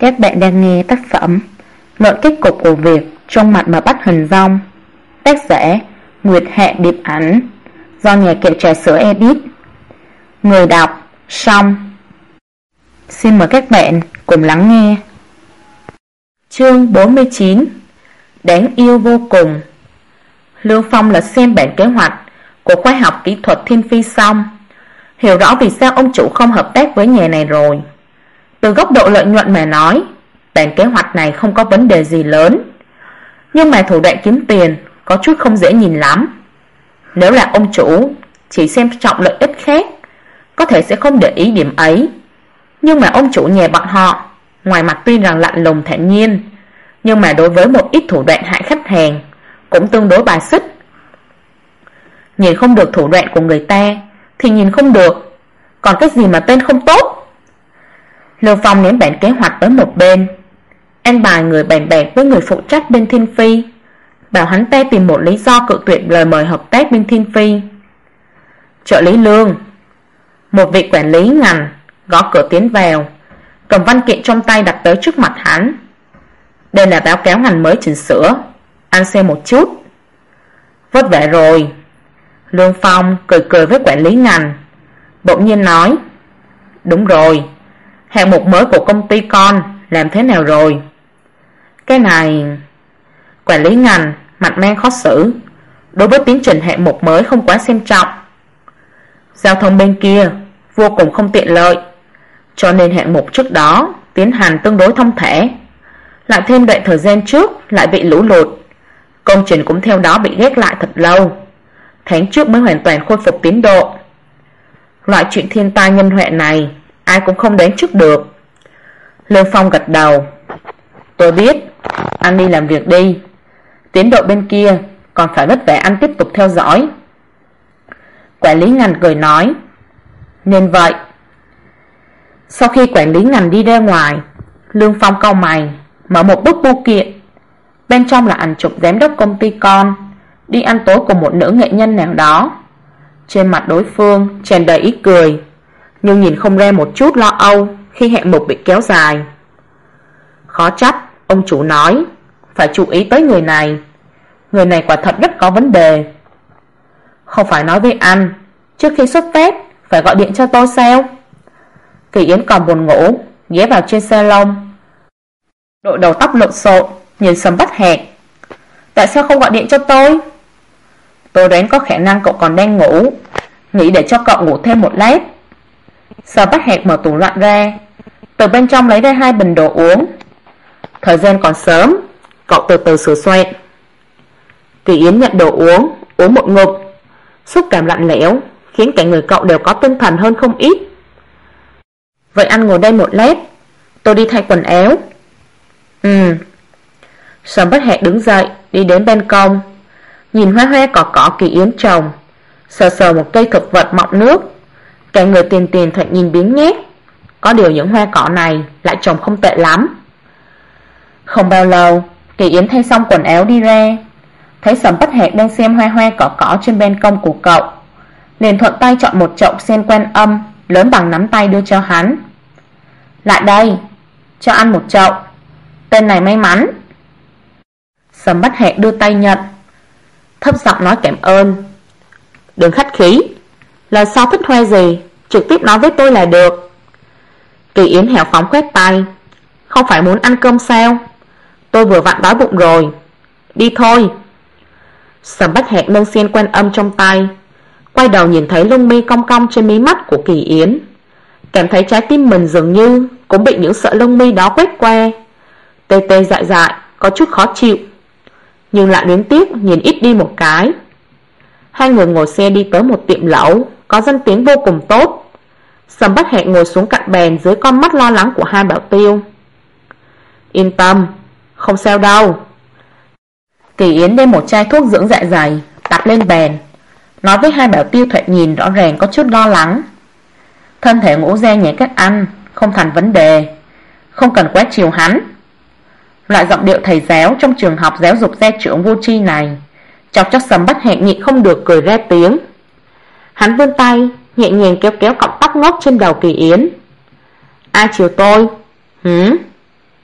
Các bạn đang nghe tác phẩm Luận kết cục của việc trong mặt mà bắt hình dong, tác giả Nguyệt Hạ Điệp Ảnh, do nhà kệ trà sữa edit. Người đọc Song. Xin mời các bạn cùng lắng nghe. Chương 49. Đáng yêu vô cùng. Lương Phong là xem bản kế hoạch của khoa học kỹ thuật Thiên Phi xong, hiểu rõ vì sao ông chủ không hợp tác với nhà này rồi. Từ góc độ lợi nhuận mà nói, bản kế hoạch này không có vấn đề gì lớn, nhưng mà thủ đoạn kiếm tiền có chút không dễ nhìn lắm. Nếu là ông chủ chỉ xem trọng lợi ích khác, có thể sẽ không để ý điểm ấy. Nhưng mà ông chủ nhà bọn họ, ngoài mặt tuy rằng lạnh lùng thản nhiên, nhưng mà đối với một ít thủ đoạn hại khách hàng cũng tương đối bài xích. Nhìn không được thủ đoạn của người ta thì nhìn không được, còn cái gì mà tên không tốt. Lưu Phong ném bản kế hoạch tới một bên, an bài người bàn bạc với người phụ trách bên Thiên Phi, bảo hắn ta tìm một lý do cự tuyệt lời mời hợp tác bên Thiên Phi. Trợ lý Lương, một vị quản lý ngành gõ cửa tiến vào, cầm văn kiện trong tay đặt tới trước mặt hắn. Đây là báo cáo ngành mới chỉnh sửa, anh xem một chút. Vất vả rồi. Lương Phong cười cười với quản lý ngành, bỗng nhiên nói: Đúng rồi, hạng mục mới của công ty con làm thế nào rồi? Cái này... Quản lý ngành mặt mang khó xử, đối với tiến trình hạng mục mới không quá xem trọng. Giao thông bên kia vô cùng không tiện lợi, cho nên hạng mục trước đó tiến hành tương đối thông thả. Lại thêm đoạn thời gian trước lại bị lũ lụt, công trình cũng theo đó bị gác lại thật lâu, tháng trước mới hoàn toàn khôi phục tiến độ. Loại chuyện thiên tai nhân họa này ai cũng không đoán trước được. Lương Phong gật đầu: Tôi biết, anh đi làm việc đi, tiến độ bên kia còn phải vất vả anh tiếp tục theo dõi. Quản lý ngành cười nói: Nên vậy. Sau khi quản lý ngành đi ra ngoài, Lương Phong cau mày, mở một bức bưu kiện. Bên trong là ảnh chụp giám đốc công ty con đi ăn tối cùng một nữ nghệ nhân nào đó. Trên mặt đối phương tràn đầy ý cười, nhưng nhìn không ra một chút lo âu khi hạng mục bị kéo dài. Khó trách ông chủ nói phải chú ý tới người này. Người này quả thật rất có vấn đề. Không phải nói với anh trước khi xuất phát phải gọi điện cho tôi sao? Kỳ Yến còn buồn ngủ, ghé vào trên salon, đội đầu tóc lộn xộn, nhìn Sầm Bách Hạc. Tại sao không gọi điện cho tôi? Tôi đoán có khả năng cậu còn đang ngủ, nghĩ để cho cậu ngủ thêm một lát. Sầm Bách Hạc mở tủ lạnh ra, từ bên trong lấy ra 2 bình đồ uống. Thời gian còn sớm, cậu từ từ sửa soạn. Kỳ Yến nhận đồ uống, uống một ngụm, xúc cảm lạnh lẽo khiến cả người cậu đều có tinh thần hơn không ít. Vậy anh ngồi đây một lát, tôi đi thay quần áo. Sầm Bách Hạc đứng dậy, đi đến ban công, nhìn hoa hoa cỏ cỏ Kỳ Yến trồng, sờ sờ một cây thực vật mọng nước. Cả người tiền tiền thoạt nhìn biếng nhác. Có điều những hoa cỏ này lại trồng không tệ lắm. Không bao lâu, Kỳ Yến thay xong quần áo đi ra, thấy Sầm Bách Hạc đang xem hoa hoa cỏ cỏ trên ban công của cậu, liền thuận tay chọn một chậu sen Quan Âm lớn bằng nắm tay đưa cho hắn. Lại đây, cho ăn một chậu, tên này may mắn. Sầm Bách Hạc đưa tay nhận, thấp giọng nói cảm ơn. Đừng khách khí, lần sau thích hoa gì trực tiếp nói với tôi là được. Kỳ Yến hào phóng khoét tay: Không phải muốn ăn cơm sao? Tôi vừa vặn đói bụng rồi, đi thôi. Sầm Bách Hạc nâng xiên Quan Âm trong tay, quay đầu nhìn thấy lông mi cong cong trên mí mắt của Kỳ Yến, cảm thấy trái tim mình dường như cũng bị những sợi lông mi đó quét qua, tê tê dại dại, có chút khó chịu, nhưng lại luyến tiếc nhìn ít đi một cái. Hai người ngồi xe đi tới một tiệm lẩu có danh tiếng vô cùng tốt. Sầm Bách Hạc ngồi xuống cạnh bàn dưới con mắt lo lắng của hai bảo tiêu. Yên tâm, không sao đâu. Kỳ Yến đem một chai thuốc dưỡng dạ dày đặt lên bàn, nói với hai bảo tiêu thoạt nhìn rõ ràng có chút lo lắng. Thân thể ngũ gia nhà các anh không thành vấn đề, không cần quá chiều hắn. Loại giọng điệu thầy giáo trong trường học giáo dục gia trưởng vô tri này chọc cho Sầm Bách Hạc nhịn không được cười ra tiếng. Hắn vươn tay nhẹ nhàng kéo kéo cọng tóc ngốc trên đầu Kỳ Yến. Ai chiều tôi?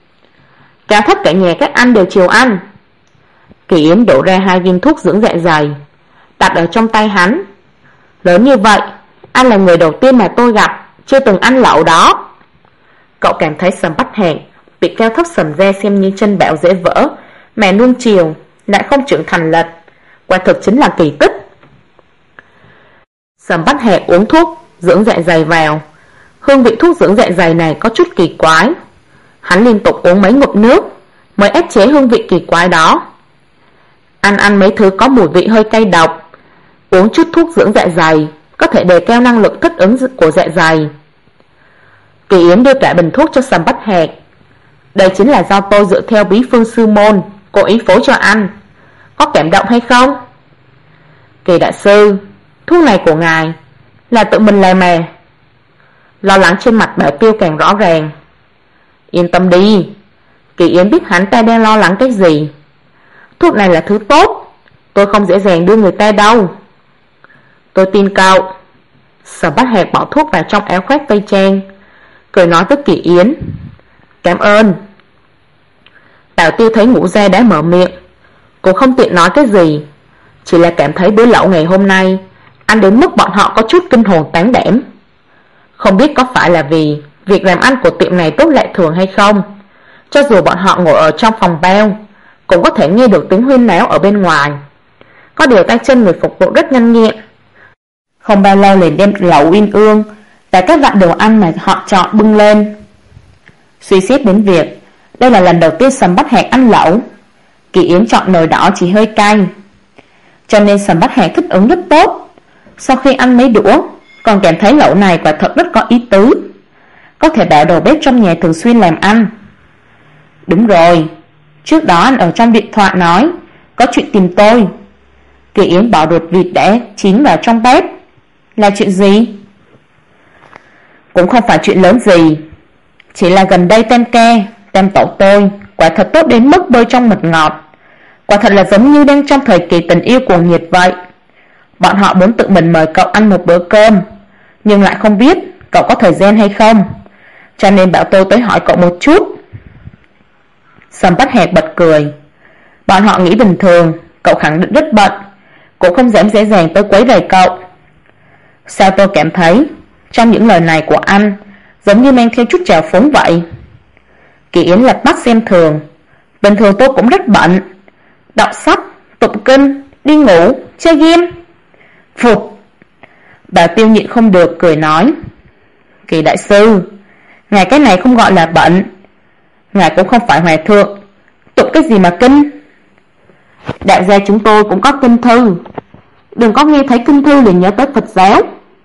Cả tất cả nhà các anh đều chiều anh. Kỳ Yến đổ ra 2 viên thuốc dưỡng dạ dày, đặt ở trong tay hắn. Lớn như vậy, anh là người đầu tiên mà tôi gặp chưa từng ăn lẩu đó. Cậu cảm thấy Sầm Bách Hạc bị cao thấp sầm re xem như chân bạo dễ vỡ, mà nuông chiều lại không trưởng thành lệch, quả thực chính là kỳ tích. Sầm Bách Hạc uống thuốc dưỡng dạ dày vào. Hương vị thuốc dưỡng dạ dày này có chút kỳ quái. Hắn liên tục uống mấy ngụm nước mới ép chế hương vị kỳ quái đó. Ăn mấy thứ có mùi vị hơi cay độc, uống chút thuốc dưỡng dạ dày có thể đề cao năng lực thích ứng của dạ dày. Kỳ Yến đưa cả bình thuốc cho Sầm Bách Hạc. Đây chính là do tôi dựa theo bí phương sư môn cố ý phối cho anh. Có cảm động hay không? Kỳ đại sư, thuốc này của ngài là tự mình làm mà. Lo lắng trên mặt Bảo Tiêu càng rõ ràng. Yên tâm đi, Kỳ Yến biết hắn ta đang lo lắng cái gì. Thuốc này là thứ tốt, tôi không dễ dàng đưa người ta đâu. Tôi tin cậu. Sở Bách Hạc bỏ thuốc vào trong áo khoác tây trang, cười nói với Kỳ Yến. Cảm ơn. Bảo Tiêu thấy Ngũ Gia đã mở miệng, cô không tiện nói cái gì, chỉ là cảm thấy bữa lẩu ngày hôm nay ăn đến mức bọn họ có chút kinh hồn tán đảm. Không biết có phải là vì việc làm ăn của tiệm này tốt lạ thường hay không, cho dù bọn họ ngồi ở trong phòng bao cũng có thể nghe được tiếng huyên náo ở bên ngoài. Có điều tay chân người phục vụ rất nhanh nhẹn. Không bao lâu liền đem lẩu uyên ương và các loại đồ ăn mà họ chọn bưng lên. Suy xét đến việc đây là lần đầu tiên Sầm Bách Hạc ăn lẩu, Kỳ Yến chọn nồi đỏ chỉ hơi cay, cho nên Sầm Bách Hạc thích ứng rất tốt. Sau khi ăn mấy đũa còn cảm thấy lẩu này quả thật rất có ý tứ, có thể bảo đầu bếp trong nhà thường xuyên làm ăn. Đúng rồi, trước đó anh ở trong điện thoại nói có chuyện tìm tôi. Kỳ Yến bỏ ruột vịt đã chín vào trong bếp. Là chuyện gì? Cũng không phải chuyện lớn gì, chỉ là gần đây Tam tổ tôi quả thật tốt đến mức bơi trong mật ngọt, quả thật là giống như đang trong thời kỳ tình yêu cuồng nhiệt vậy. Bọn họ muốn tự mình mời cậu ăn một bữa cơm, nhưng lại không biết cậu có thời gian hay không, cho nên bảo tôi tới hỏi cậu một chút. Sầm Bách Hạc bật cười. Bọn họ nghĩ bình thường cậu khẳng định rất bận, cũng không dám dễ dàng tới quấy rầy cậu. Sao tôi cảm thấy trong những lời này của anh giống như mang theo chút trào phúng vậy? Kỳ Yến lật mắt xem thường. Bình thường tôi cũng rất bận, đọc sách, tụng kinh, đi ngủ, chơi game. Phục. Bà Tiêu nhịn không được cười nói. Kỳ đại sư, ngài cái này không gọi là bận. Ngài cũng không phải hòa thượng, tụng cái gì mà kinh. Đại gia chúng tôi cũng có kinh thư, đừng có nghe thấy kinh thư liền nhớ tới Phật giáo.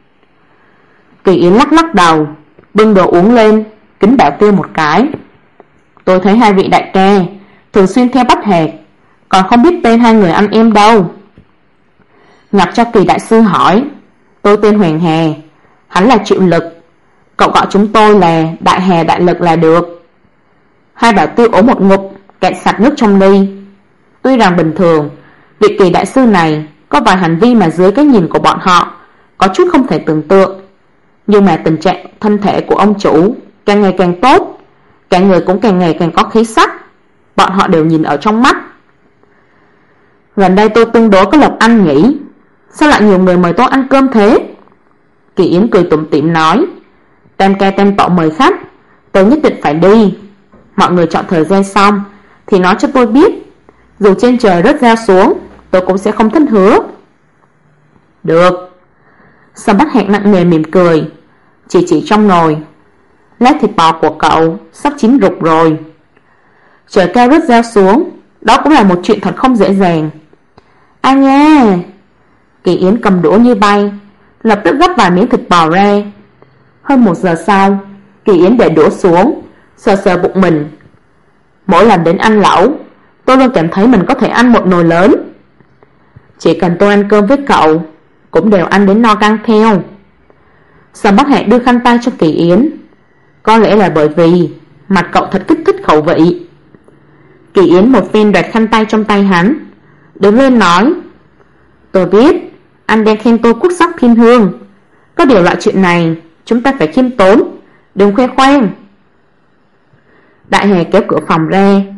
Kỳ Yến lắc lắc đầu, bưng đồ uống lên, kính Bảo Tiêu một cái. Tôi thấy hai vị đại ca thường xuyên theo Bách Hạc, còn không biết tên hai người anh em đâu. Ngặt cho Kỳ đại sư hỏi. Tôi tên Hoàng Hà, hắn là Triệu Lực, cậu gọi chúng tôi là Đại Hà Đại Lực là được. Hai Bảo Tiêu uống một ngụm cạn sạch nước trong ly. Tuy rằng bình thường vị Kỳ đại sư này có vài hành vi mà dưới cái nhìn của bọn họ có chút không thể tưởng tượng, nhưng mà tình trạng thân thể của ông chủ càng ngày càng tốt, cả người cũng càng ngày càng có khí sắc, bọn họ đều nhìn ở trong mắt. Gần đây tôi tương đối có lộc ăn nhỉ, sao lại nhiều người mời tôi ăn cơm thế? Kỳ Yến cười tủm tỉm nói. Tam ca tam tổ mời khách, tôi nhất định phải đi. Mọi người chọn thời gian xong thì nói cho tôi biết, dù trên trời rớt ra xuống tôi cũng sẽ không thất hứa. Được. Sầm Bách Hạc nặng nề mỉm cười, chỉ trong nồi. Lát thịt bò của cậu sắp chín rục rồi. Trời cao rớt ra xuống, đó cũng là một chuyện thật không dễ dàng. Ai nha. Kỳ Yến cầm đũa như bay, lập tức gấp vài miếng thịt bò ra. Hơn 1 giờ sau, Kỳ Yến để đũa xuống, sờ sờ bụng mình. Mỗi lần đến ăn lẩu, tôi luôn cảm thấy mình có thể ăn một nồi lớn. Chỉ cần tôi ăn cơm với cậu, cũng đều ăn đến no căng theo. Sầm Bắc Hạc đưa khăn tay cho Kỳ Yến. Có lẽ là bởi vì mặt cậu thật kích thích khẩu vị. Kỳ Yến một phen đoạt khăn tay trong tay hắn, đứng lên nói. Tôi biết anh đang khen tôi quốc sắc thiên hương, có điều loại chuyện này chúng ta phải khiêm tốn, đừng khoe khoang. Đại Hà kéo cửa phòng ra,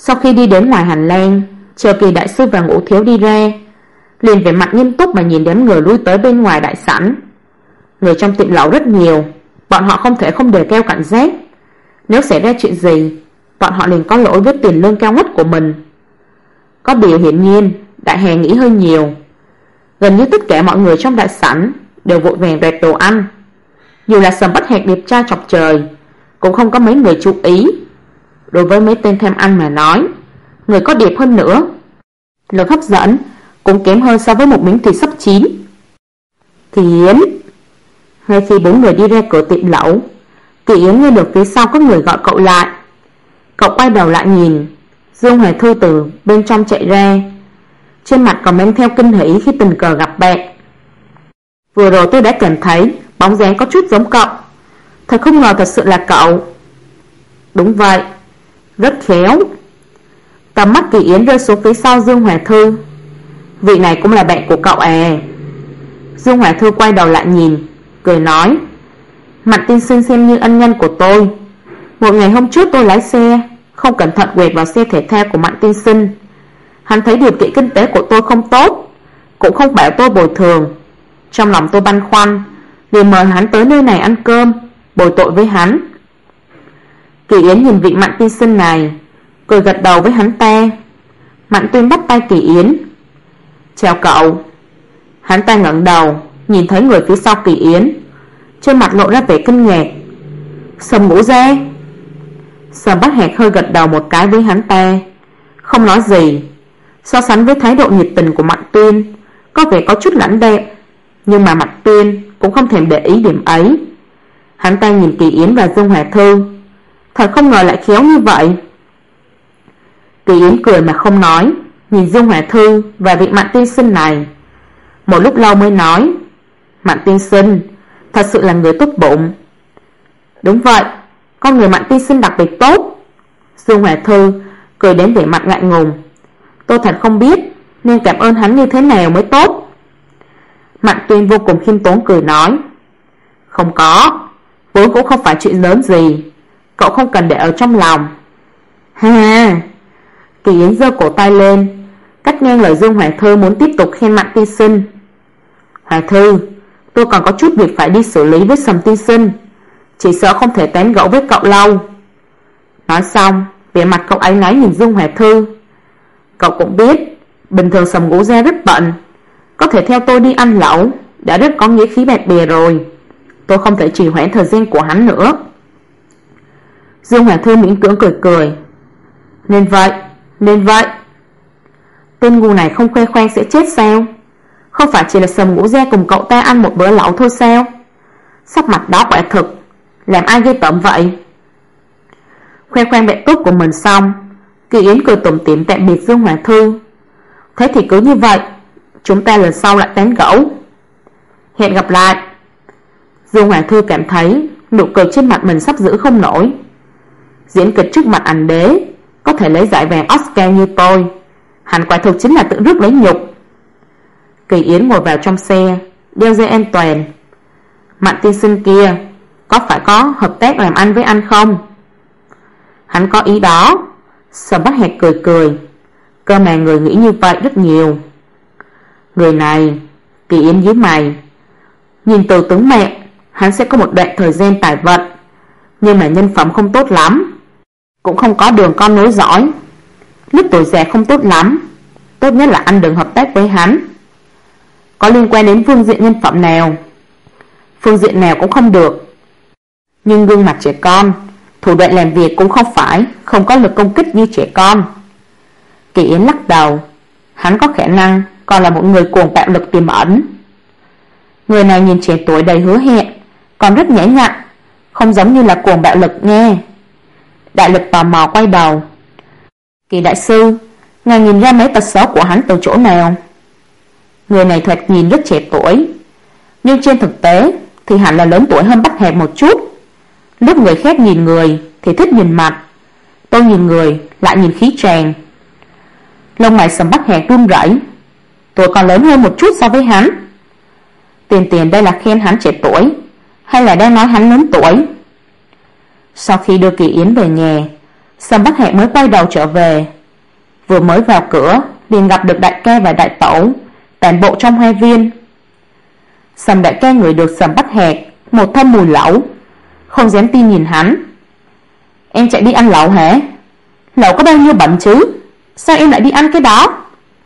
Sau khi đi đến ngoài hành lang, chờ Kỳ đại sư và Ngũ thiếu đi ra, liền vẻ mặt nghiêm túc mà nhìn đám người lui tới bên ngoài đại sảnh. Người trong tiệm lẩu rất nhiều, bọn họ không thể không đề cao cảnh giác. Nếu xảy ra chuyện gì, bọn họ liền có lỗi với tiền lương cao ngất của mình. Có điều hiển nhiên Đại Hà nghĩ hơi nhiều. Gần như tất cả mọi người trong đại sảnh đều vội vàng đoạt đồ ăn. Dù là Sầm Bất Hạc đẹp trai chọc trời, cũng không có mấy người chú ý. Đối với mấy tên tham ăn mà nói, người có đẹp hơn nữa, lực hấp dẫn cũng kém hơn so với một miếng thịt sắp chín. Kỳ Yến. Ngay khi bốn người đi ra cửa tiệm lẩu, Kỳ Yến nghe được phía sau có người gọi cậu lại. Cậu quay đầu lại nhìn, Dương Hoài Thư từ bên trong chạy ra, trên mặt còn mang theo kinh hỉ khi tình cờ gặp bạn. Vừa rồi tôi đã cảm thấy bóng dáng có chút giống cậu, thật không ngờ thật sự là cậu. Đúng vậy, rất khéo. Tầm mắt Kỳ Yến rơi xuống phía sau Dương Hoài Thư. Vị này cũng là bạn của cậu à? Dương Hoài Thư quay đầu lại nhìn, cười nói, Mạnh tiên sinh xem như ân nhân của tôi. Một ngày hôm trước tôi lái xe, không cẩn thận quẹt vào xe thể thao của Mạnh tiên sinh. Hắn thấy điều kiện kinh tế của tôi không tốt, cũng không bảo tôi bồi thường. Trong lòng tôi băn khoăn, liền mời hắn tới nơi này ăn cơm, bồi tội với hắn. Kỳ Yến nhìn vị Mạnh tiên sinh này, cười gật đầu với hắn ta. Mạnh Tuyên bắt tay Kỳ Yến. Chào cậu. Hắn ta ngẩng đầu, nhìn thấy người phía sau Kỳ Yến, trên mặt lộ ra vẻ kinh ngạc. Sầm Ngũ Gia. Sầm Bất Hạc hơi gật đầu một cái với hắn ta, không nói gì. So sánh với thái độ nhiệt tình của Mạnh Tuyên, có vẻ có chút lãnh đạm, nhưng mà Mạnh Tuyên cũng không thèm để ý điểm ấy. Hắn ta nhìn Kỳ Yến và Dương Hòa Thư, thật không ngờ lại khéo như vậy. Kỳ Yến cười mà không nói, nhìn Dương Hòa Thư và vị Mạnh tiên sinh này. Một lúc lâu mới nói, Mạnh tiên sinh thật sự là người tốt bụng. Đúng vậy, con người Mạnh tiên sinh đặc biệt tốt. Dương Hòa Thư cười đến vẻ mặt ngại ngùng. Tôi thật không biết nên cảm ơn hắn như thế nào mới tốt. Mạnh Tuyên vô cùng khiêm tốn cười nói, không có, vốn cũng không phải chuyện lớn gì, cậu không cần để ở trong lòng. Ha. Kỳ Yến giơ cổ tay lên, cắt ngang lời Dương Hòa Thư muốn tiếp tục khen Mạnh tiên sinh. Hòa Thư, tôi còn có chút việc phải đi xử lý với Sầm tiên sinh, chỉ sợ không thể tán gẫu với cậu lâu. Nói xong, vẻ mặt cậu áy náy nhìn Dương Hòa Thư. Cậu cũng biết, bình thường Sầm Ngũ Gia rất bận, có thể theo tôi đi ăn lẩu đã rất có nghĩa khí bạn bè rồi. Tôi không thể trì hoãn thời gian của hắn nữa. Dương Hòa Thư miễn cưỡng cười cười. Nên vậy. Tên ngu này không khoe khoang sẽ chết sao? Không phải chỉ là Sầm Ngũ Gia cùng cậu ta ăn một bữa lẩu thôi sao? Sắc mặt đó quả thực làm ai ghê tởm vậy. Khoe khoang bạn tốt của mình xong, Kỳ Yến cười tủm tỉm tạm biệt Dương Hòa Thư. Thế thì cứ như vậy, chúng ta lần sau lại tán gẫu. Hẹn gặp lại. Dương Hòa Thư cảm thấy nụ cười trên mặt mình sắp giữ không nổi. Diễn kịch trước mặt ảnh đế có thể lấy giải vàng Oscar như tôi, hắn quả thực chính là tự rước lấy nhục. Kỳ Yến ngồi vào trong xe, đeo dây an toàn. Mạnh tiên sinh kia có phải có hợp tác làm ăn với anh không? Hắn có ý đó. Sầm Bất Hạc cười cười. Cơ mà người nghĩ như vậy rất nhiều. Người này, Kỳ Yến nhíu mày. Nhìn từ tướng mẹ, hắn sẽ có một đoạn thời gian tài vận, nhưng mà nhân phẩm không tốt lắm, cũng không có đường con nối dõi. Lúc tuổi già không tốt lắm, tốt nhất là anh đừng hợp tác với hắn. Có liên quan đến phương diện nhân phẩm nào? Phương diện nào cũng không được. Nhưng gương mặt trẻ con, thủ đoạn làm việc cũng không phải không có lực công kích như trẻ con. Kỳ Yến lắc đầu. Hắn có khả năng còn là một người cuồng bạo lực tiềm ẩn. Người này nhìn trẻ tuổi đầy hứa hẹn, còn rất nhã nhặn, không giống như là cuồng bạo lực nghe. Đại Lực tò mò quay đầu. Kỳ đại sư, ngài nhìn ra mấy tật xấu của hắn từ chỗ nào? Người này thoạt nhìn rất trẻ tuổi, nhưng trên thực tế thì hẳn là lớn tuổi hơn Bất Hạc một chút. Lúc người khác nhìn người thì thích nhìn mặt, tôi nhìn người lại nhìn khí tràng. Lông mày Sầm Bất Hạc run rẩy. Tôi còn lớn hơn một chút so với hắn. Tiền đây là khen hắn trẻ tuổi hay là đang nói hắn lớn tuổi? Sau khi đưa Kỳ Yến về nhà, Sầm Bắc Hạc mới quay đầu trở về. Vừa mới vào cửa liền gặp được đại ca và đại tẩu tản bộ trong hoa viên. Sầm đại ca ngửi được Sầm Bắc Hạc một thân mùi lẩu, không dám tin nhìn hắn. Em chạy đi ăn lẩu hả? Lẩu có bao nhiêu bẩn chứ? Sao em lại đi ăn cái đó?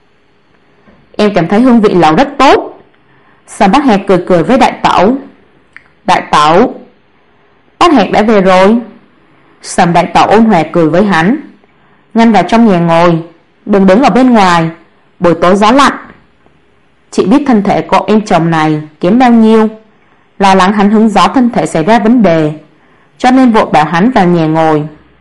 Em cảm thấy hương vị lẩu rất tốt. Sầm Bắc Hạc cười cười với đại tẩu. Đại tẩu, Bắc Hạc đã về rồi. Sầm đại tẩu ôn hòa cười với hắn. Ngăn vào trong nhà ngồi, đừng đứng ở bên ngoài, buổi tối gió lạnh. Chị biết thân thể của em chồng này kém bao nhiêu, lo lắng hắn hứng gió thân thể xảy ra vấn đề, cho nên vội bảo hắn vào nhà ngồi.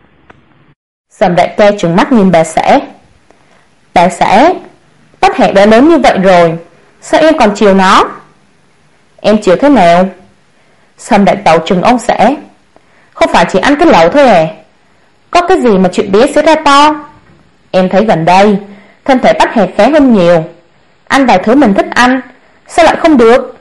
Sầm đại ca trừng mắt nhìn bà xã. Bà xã, Bắc Hạc đã lớn như vậy rồi, sao em còn chiều nó? Em chiều thế nào? Sầm đại tẩu trừng ông xã. Không phải chỉ ăn cái lẩu thôi à? Có cái gì mà chuyện bé sẽ ra to? Em thấy gần đây thân thể Bắc Hạc khá hơn nhiều, ăn vài thứ mình thích ăn, sao lại không được?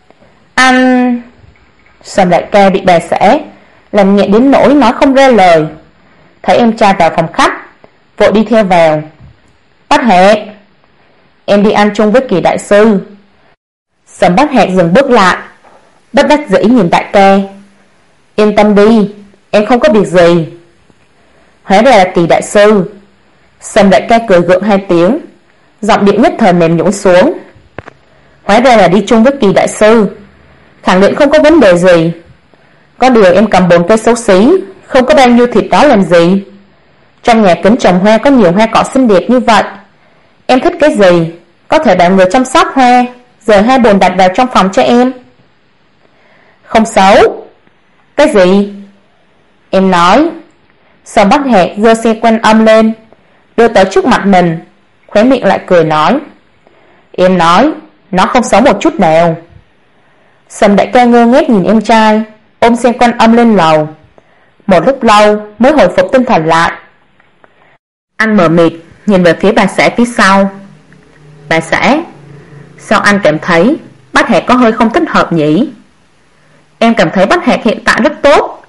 Ăn... Sầm đại ca bị bà xã làm nhẹ đến nỗi nói không ra lời. Thấy em trai vào phòng khách, vội đi theo vào. Bắc Hạc, em đi ăn chung với Kỳ đại sư. Sầm Bắc Hạc dừng bước lại, bất đắc dĩ nhìn đại ca. Yên tâm đi, em không có việc gì. Hóa ra là Kỳ đại sư. Sầm đại ca cười gượng hai tiếng, giọng điệu nhất thời mềm nhũn xuống. Hóa ra là đi chung với Kỳ đại sư, khẳng định không có vấn đề gì. Có điều em cầm 4 cây xấu xí, không có bao nhiêu thịt đó làm gì? Trong nhà kính trồng hoa có nhiều hoa cỏ xinh đẹp như vậy, em thích cái gì có thể bảo người chăm sóc hoa, giờ 2 bồn đặt vào trong phòng cho em. Không xấu. Cái gì? Em nói. Sầm Bắc Hạc giơ xe Quan Âm lên, đưa tới trước mặt mình, khóe miệng lại cười nói. Em nói, nó không xấu một chút nào. Sầm đại ca ngơ ngác nhìn em trai, ôm xe Quan Âm lên lầu. Một lúc lâu mới hồi phục tinh thần lại. Anh mờ mịt nhìn về phía bà xã phía sau. Bà xã, sao anh cảm thấy Bắc Hạc có hơi không thích hợp nhỉ? Em cảm thấy Bắc Hạc hiện tại rất tốt.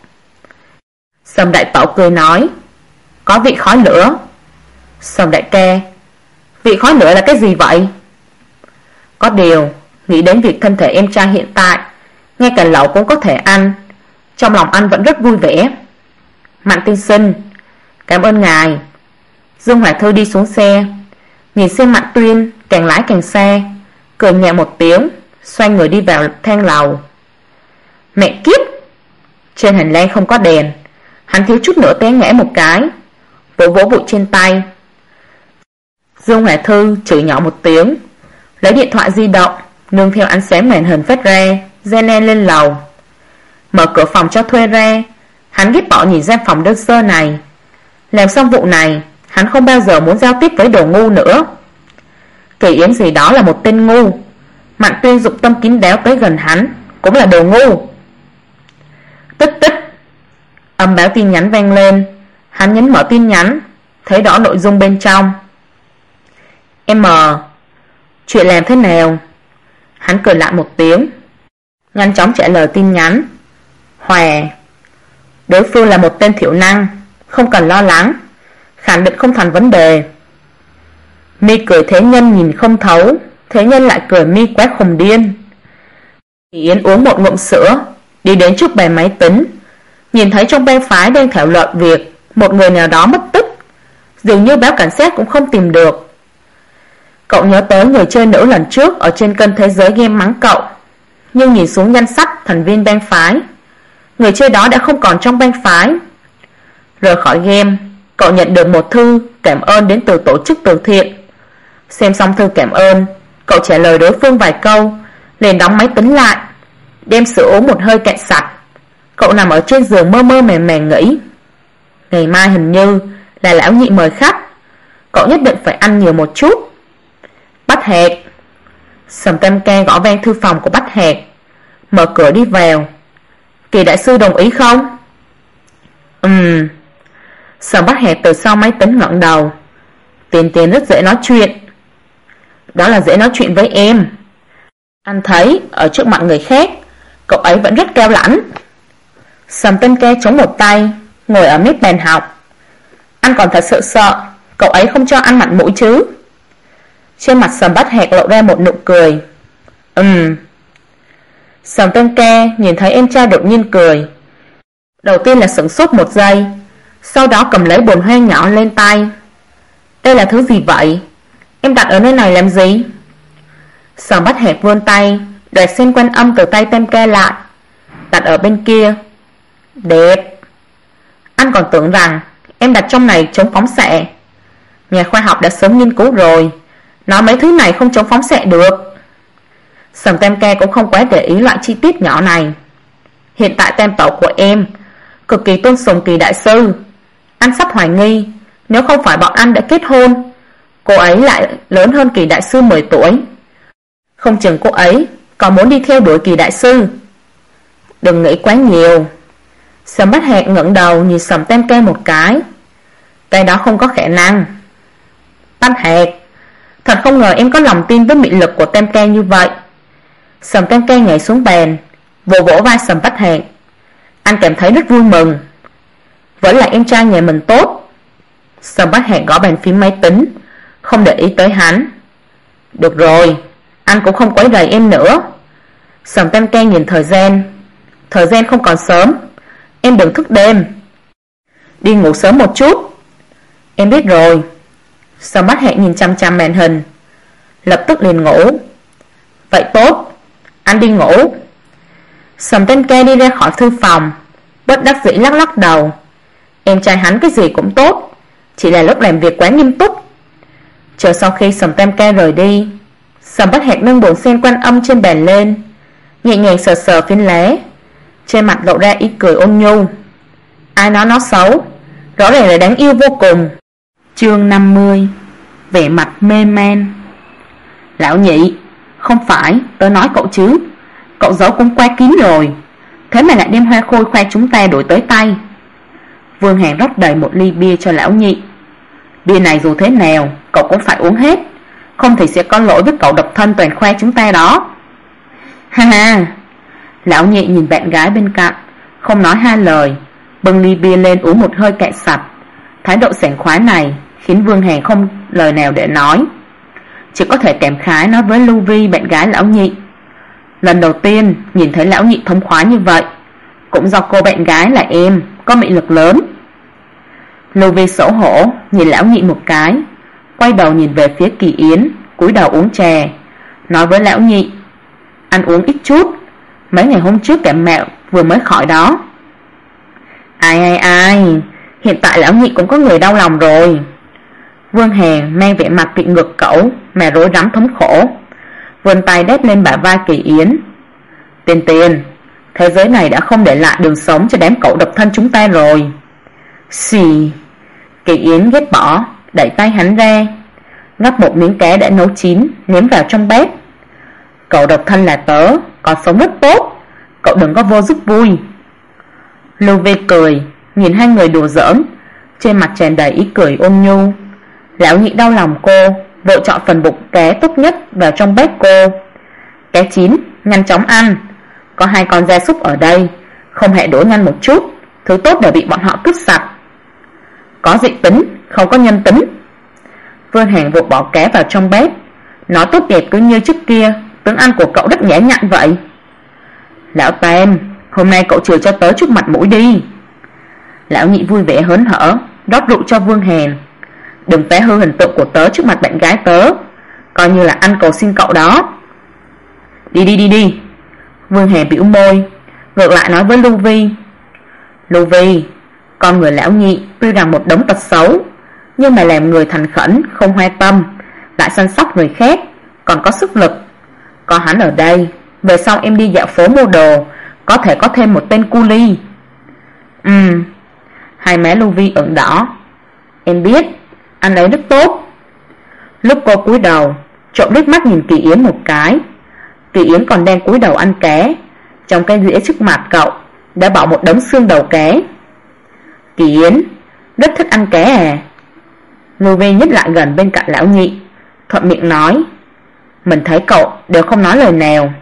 Sầm đại tẩu cười nói. Có vị khói lửa. Sầm đại ca, vị khói lửa là cái gì vậy? Có điều, nghĩ đến việc thân thể em trai hiện tại, ngay cả lẩu cũng có thể ăn, trong lòng anh vẫn rất vui vẻ. Mạnh tiên sinh, cảm ơn ngài. Dương Hoài Thư đi xuống xe, nhìn xem Mạnh Tuyên càng lái càng xa, cười nhẹ một tiếng, xoay người đi vào thang lầu. Mẹ kiếp! Trên hành lang không có đèn, hắn thiếu chút nữa té ngã một cái, vỗ vỗ bụi trên tay. Dương Hoài Thư chửi nhỏ một tiếng, lấy điện thoại di động nương theo ánh sáng màn hình phát ra, Zene lên lầu. Mở cửa phòng cho thuê ra, hắn ghét bỏ nhìn gian phòng đơn sơ này. Làm xong vụ này, hắn không bao giờ muốn giao tiếp với đồ ngu nữa. Kỳ Yến gì đó là một tên ngu, Mạnh Tuyên dụng tâm kín đáo tới gần hắn cũng là đồ ngu. Tích tích. Âm báo tin nhắn vang lên, hắn nhấn mở tin nhắn, thấy rõ nội dung bên trong. M, chuyện làm thế nào? Hắn cười lại một tiếng, nhanh chóng trả lời tin nhắn. Hòa, đối phương là một tên thiểu năng, không cần lo lắng, khẳng định không thành vấn đề. Mi cười thế nhân nhìn không thấu, thế nhân lại cười mi quá khùng điên. Yến uống một ngụm sữa, đi đến trước bàn máy tính, nhìn thấy trong bang phái đang thảo luận việc một người nào đó mất tích, dường như báo cảnh sát cũng không tìm được. Cậu nhớ tới người chơi nữ lần trước ở trên kênh Thế Giới Game mắng cậu, nhưng nhìn xuống danh sách thành viên bang phái, người chơi đó đã không còn trong bang phái. Rời khỏi game, cậu nhận được một thư cảm ơn đến từ tổ chức từ thiện. Xem xong thư cảm ơn, cậu trả lời đối phương vài câu, liền đóng máy tính lại, đem sữa uống một hơi cạn sạch. Cậu nằm ở trên giường mơ mơ màng màng nghĩ, ngày mai hình như là lão nhị mời khách, cậu nhất định phải ăn nhiều một chút. Bách Hạc. Sầm Tam Ca gõ vang thư phòng của Bách Hạc, mở cửa đi vào. Kỳ đại sư đồng ý không? Sầm Bách Hạc từ sau máy tính ngẩng đầu. Tiền Tiền rất dễ nói chuyện. Đó là dễ nói chuyện với em. Anh thấy ở trước mặt người khác, cậu ấy vẫn rất cao lãnh. Sầm Tam Ca chống một tay, ngồi ở mép bàn học. Anh còn thật sự sợ cậu ấy không cho ăn mặt mũi chứ? Trên mặt Sầm Bát Hạc lộ ra một nụ cười. Sầm Tân Ca nhìn thấy em trai đột nhiên cười, đầu tiên là sửng sốt một giây, sau đó cầm lấy bồn hoa nhỏ lên tay. Đây là thứ gì vậy? Em đặt ở nơi này làm gì? Sầm Bát Hạc vươn tay đoạt sen Quan Âm từ tay Tân Ca lại, đặt ở bên kia. Đẹp. Anh còn tưởng rằng em đặt trong này chống phóng xạ. Nhà khoa học đã sớm nghiên cứu rồi, nói mấy thứ này không chống phóng xạ được. Sầm Tam Ca cũng không quá để ý loại chi tiết nhỏ này. Hiện tại tam tẩu của em cực kỳ tôn sùng Kỳ đại sư. Anh sắp hoài nghi, nếu không phải bọn anh đã kết hôn, cô ấy lại lớn hơn Kỳ đại sư 10 tuổi. Không chừng cô ấy còn muốn đi theo đuổi Kỳ đại sư. Đừng nghĩ quá nhiều. Sầm Bát Hạc ngẩng đầu nhìn Sầm Tam Ca một cái. Cái đó không có khả năng. Bát Hạc, thật không ngờ em có lòng tin với mị lực của Tam Ca như vậy. Sầm Tam Ca nhảy xuống bàn, vỗ vỗ vai Sầm Bát Hạc. Anh cảm thấy rất vui mừng. Vẫn là em trai nhà mình tốt. Sầm Bát Hạc gõ bàn phím máy tính, không để ý tới hắn. Được rồi, anh cũng không quấy rầy em nữa. Sầm Tam Ca nhìn thời gian. Thời gian không còn sớm, em đừng thức đêm. Đi ngủ sớm một chút. Em biết rồi. Sầm Bát Hạc nhìn chăm chăm màn hình, lập tức liền ngủ. Vậy tốt, anh đi ngủ. Sầm Tam Ca đi ra khỏi thư phòng, bất đắc dĩ lắc lắc đầu. Em trai hắn cái gì cũng tốt, chỉ là lúc làm việc quá nghiêm túc. Chờ sau khi Sầm Tam Ca rời đi, Sầm Bát Hạc nâng bồn sen Quan Âm trên bàn lên, nhẹ nhàng sờ sờ phiến lá, trên mặt lộ ra ý cười ôn nhu. Ai nói nó xấu, rõ ràng là đáng yêu vô cùng. Chương 50. Vẻ mặt mê man. Lão Nhị, không phải, tớ nói cậu chứ, cậu giấu cũng quá kín rồi, thế mà lại đem hoa khôi khoe chúng ta đổi tới tay. Vương Hàn rót đầy một ly bia cho Lão Nhị. Bia này dù thế nào cậu cũng phải uống hết, không thì sẽ có lỗi với cậu độc thân toàn khoe chúng ta đó. Ha ha. Lão Nhị nhìn bạn gái bên cạnh, không nói hai lời, bưng ly bia lên uống một hơi cạn sạch. Thái độ sảng khoái này khiến Vương Hàn không lời nào để nói, chỉ có thể cảm khái nói với Lưu Vi, bạn gái Lão Nhị. Lần đầu tiên nhìn thấy Lão Nhị thống khoái như vậy, cũng do cô bạn gái là em có mị lực lớn. Lưu Vi xấu hổ nhìn Lão Nhị một cái, quay đầu nhìn về phía Kỳ Yến, cúi đầu uống trà, nói với Lão Nhị. Ăn uống ít chút, mấy ngày hôm trước cảm mạo vừa mới khỏi đó. Ai, hiện tại Lão Nhị cũng có người đau lòng rồi. Vương Hàn mang vẻ mặt bị ngược cẩu mà rối rắm thống khổ, vươn tay đét lên bả vai Kỳ Yến. Tiền, thế giới này đã không để lại đường sống cho đám cậu độc thân chúng ta rồi. Xì. Kỳ Yến ghét bỏ, đẩy tay hắn ra, ngắp một miếng cá đã nấu chín ném vào trong bát. Cậu độc thân là tớ, còn sống rất tốt, cậu đừng có vô giúp vui. Lưu Vi cười, nhìn hai người đùa giỡn, trên mặt tràn đầy ý cười ôn nhu. Lão Nhị đau lòng cô, vội chọn phần bụng cá tốt nhất vào trong bát cô. Cá chín, nhanh chóng ăn, có 2 con gia súc ở đây, không hề đổ nhanh một chút, thứ tốt đều bị bọn họ cướp sạch. Có dị tính, không có nhân tính. Vương Hàn vội bỏ cá vào trong bát, nói tốt đẹp cứ như trước kia, tướng ăn của cậu rất nhã nhặn vậy. Lão Tam, hôm nay cậu chừa cho tớ chút mặt mũi đi. Lão Nhị vui vẻ hớn hở rót rượu cho Vương Hàn. Đừng phá hư hình tượng của tớ trước mặt bạn gái tớ, coi như là ăn cầu xin cậu đó. Đi. Vương Hàn bĩu môi, ngược lại nói với Lưu Vi. Lưu Vi, con người Lão Nhị tuy rằng một đống tật xấu, nhưng mà làm người thành khẩn, không hoa tâm, lại săn sóc người khác, còn có sức lực. Có hắn ở đây, về sau em đi dạo phố mua đồ, có thể có thêm một tên cu ly. Hai má Lưu Vi ửng đỏ. Em biết, anh ấy rất tốt. Lúc cô cúi đầu, trộm liếc mắt nhìn Kỳ Yến một cái. Kỳ Yến còn đang cúi đầu ăn cá, trong cái dĩa trước mặt cậu đã bỏ một đống xương đầu cá. Kỳ Yến rất thích ăn cá à? Lưu Vi nhích lại gần bên cạnh Lão Nhị, thuận miệng nói. Mình thấy cậu đều không nói lời nào.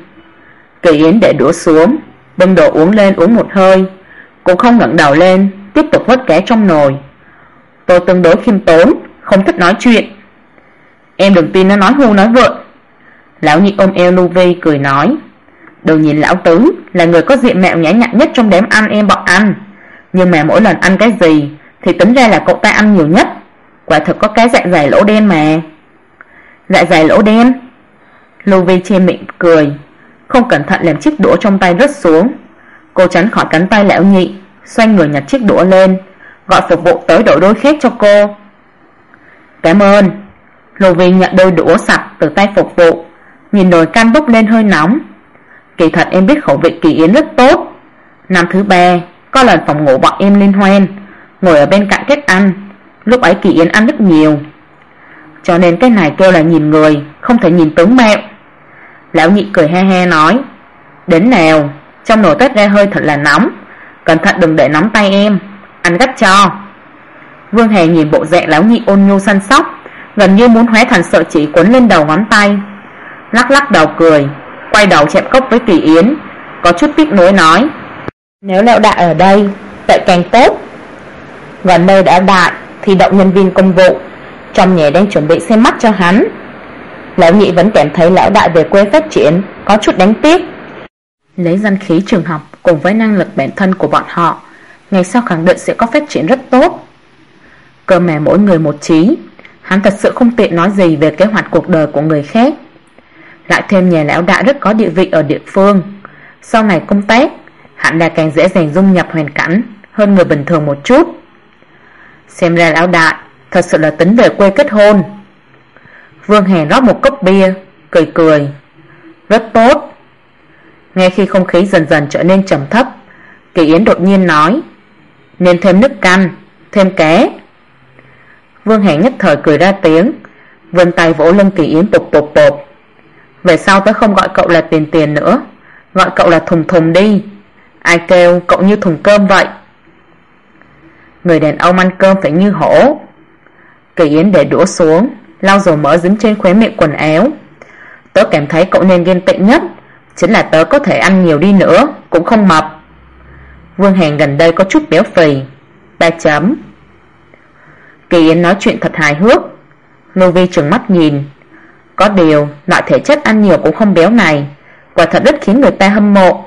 Kỳ Yến để đũa xuống, bưng đồ uống lên uống một hơi, cũng không ngẩng đầu lên, tiếp tục vớt cá trong nồi. Tôi tương đối khiêm tốn, không thích nói chuyện. Em đừng tin nó nói hưu nói vượn. Lão nhị ôm eo Luvi cười nói, đừng nhìn lão tứ là người có diện mạo nhã nhặn nhất trong đám anh em bọn anh, nhưng mà mỗi lần ăn cái gì thì tính ra là cậu ta ăn nhiều nhất. Quả thực có cái dạ dày lỗ đen mà. Dạ dày lỗ đen? Luvi che miệng cười, không cẩn thận làm chiếc đũa trong tay rớt xuống. Cô tránh khỏi cánh tay lão nhị, xoay người nhặt chiếc đũa lên, gọi phục vụ tới đổ đôi khác cho cô. Cảm ơn. Luvi nhận đôi đũa sạch từ tay phục vụ, nhìn nồi canh bốc lên hơi nóng. Kỳ thật em biết khẩu vị Kỳ Yến rất tốt. Năm thứ 3, có lần phòng ngủ bọn em liên hoan, ngồi ở bên cạnh kết ăn. Lúc ấy Kỳ Yến ăn rất nhiều, cho nên cái này kêu là nhìn người, không thể nhìn tướng mạo. Lão nhị cười ha ha nói, đến nào, trong nồi toát ra hơi thật là nóng, cẩn thận đừng để nóng tay em, ăn gấp cho. Vương Hà nhìn bộ dạng lão nhị ôn nhu săn sóc, gần như muốn hóa thành sợi chỉ quấn lên đầu ngón tay. Lắc lắc đầu cười, quay đầu chạm cốc với Kỳ Yến, có chút tiếc nuối nói, nếu Lão đại ở đây vậy càng tốt. Gần nơi đã đại thì động nhân viên công vụ, trong nhà đang chuẩn bị xem mắt cho hắn. Lão nhị vẫn cảm thấy lão đại về quê phát triển có chút đáng tiếc. Lấy danh khí trường học cùng với năng lực bản thân của bọn họ, ngày sau khẳng định sẽ có phát triển rất tốt. Cơ mà mỗi người một chí, hắn thật sự không tiện nói gì về kế hoạch cuộc đời của người khác. Lại thêm nhà lão đại rất có địa vị ở địa phương, sau này công tác hẳn là càng dễ dàng dung nhập hoàn cảnh hơn người bình thường một chút. Xem ra lão đại thật sự là tính về quê kết hôn. Vương Hàn rót một cốc bia, cười cười, rất tốt. Ngay khi không khí dần dần trở nên trầm thấp, Kỳ Yến đột nhiên nói, nên thêm nước canh, thêm cá. Vương Hàn nhất thời cười ra tiếng, vươn tay vỗ lưng Kỳ Yến bộp bộp bộp. Về sau tớ không gọi cậu là Tiền Tiền nữa, gọi cậu là Thùng Thùng đi. Ai kêu cậu như thùng cơm vậy. Người đàn ông ăn cơm phải như hổ. Kỳ Yến để đũa xuống, lau dầu mỡ dính trên khóe miệng quần áo. Tớ cảm thấy cậu nên ghen tị nhất chính là tớ có thể ăn nhiều đi nữa cũng không mập. Vương Hàn gần đây có chút béo phì. 3 chấm. Kỳ Yến nói chuyện thật hài hước. Novi trừng mắt nhìn. Có điều loại thể chất ăn nhiều cũng không béo này quả thật rất khiến người ta hâm mộ.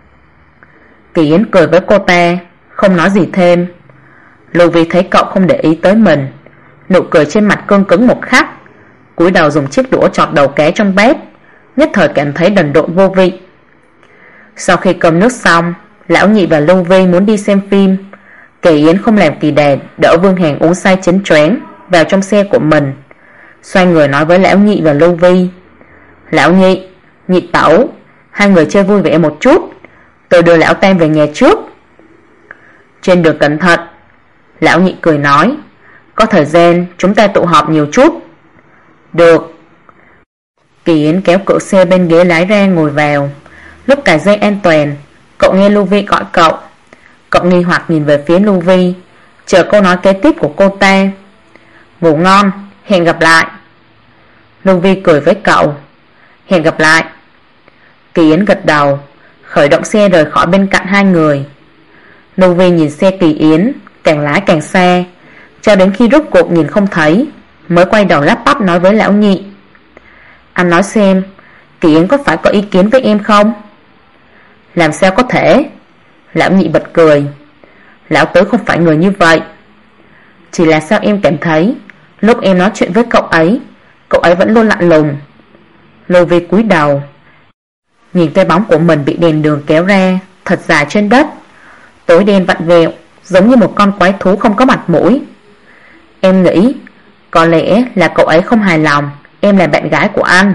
Kỳ Yến cười với cô ta, không nói gì thêm. Novi thấy cậu không để ý tới mình, nụ cười trên mặt cương cứng một khắc, cúi đầu dùng chiếc đũa chọt đầu cá trong bếp, nhất thời cảm thấy đần độn vô vị. Sau khi cơm nước xong, lão nhị và Novi muốn đi xem phim. Kỳ Yến không làm kỳ đà, đỡ Vương Hàn uống say chến choáng vào trong xe của mình, xoay người nói với lão nhị và Novi, lão nhị, nhị tẩu, hai người chơi vui vẻ một chút, tôi đưa lão tam về nhà trước. Trên đường cẩn thận. Lão nhị cười nói, có thời gian chúng ta tụ họp nhiều chút. Được. Kỳ Yến kéo cửa xe bên ghế lái ra ngồi vào. Lúc cài dây an toàn, cậu nghe Luvi gọi cậu. Cậu nghi hoặc nhìn về phía Luvi, chờ câu nói kế tiếp của cô ta. Ngủ ngon, hẹn gặp lại. Luvi cười với cậu, hẹn gặp lại. Kỳ Yến gật đầu, khởi động xe rời khỏi bên cạnh hai người. Luvi nhìn xe Kỳ Yến càng lái càng xa, cho đến khi rốt cuộc nhìn không thấy, mới quay đầu lắp bắp nói với lão nhị, anh nói xem, Kỳ Yến có phải có ý kiến với em không? Làm sao có thể? Lão nhị bật cười, lão tứ không phải người như vậy. Chỉ là sao em cảm thấy lúc em nói chuyện với cậu ấy vẫn luôn lạnh lùng. Luvi cúi đầu, nhìn cái bóng của mình bị đèn đường kéo ra thật dài trên đất, tối đen vặn vẹo, giống như một con quái thú không có mặt mũi. Em nghĩ có lẽ là cậu ấy không hài lòng em là bạn gái của anh.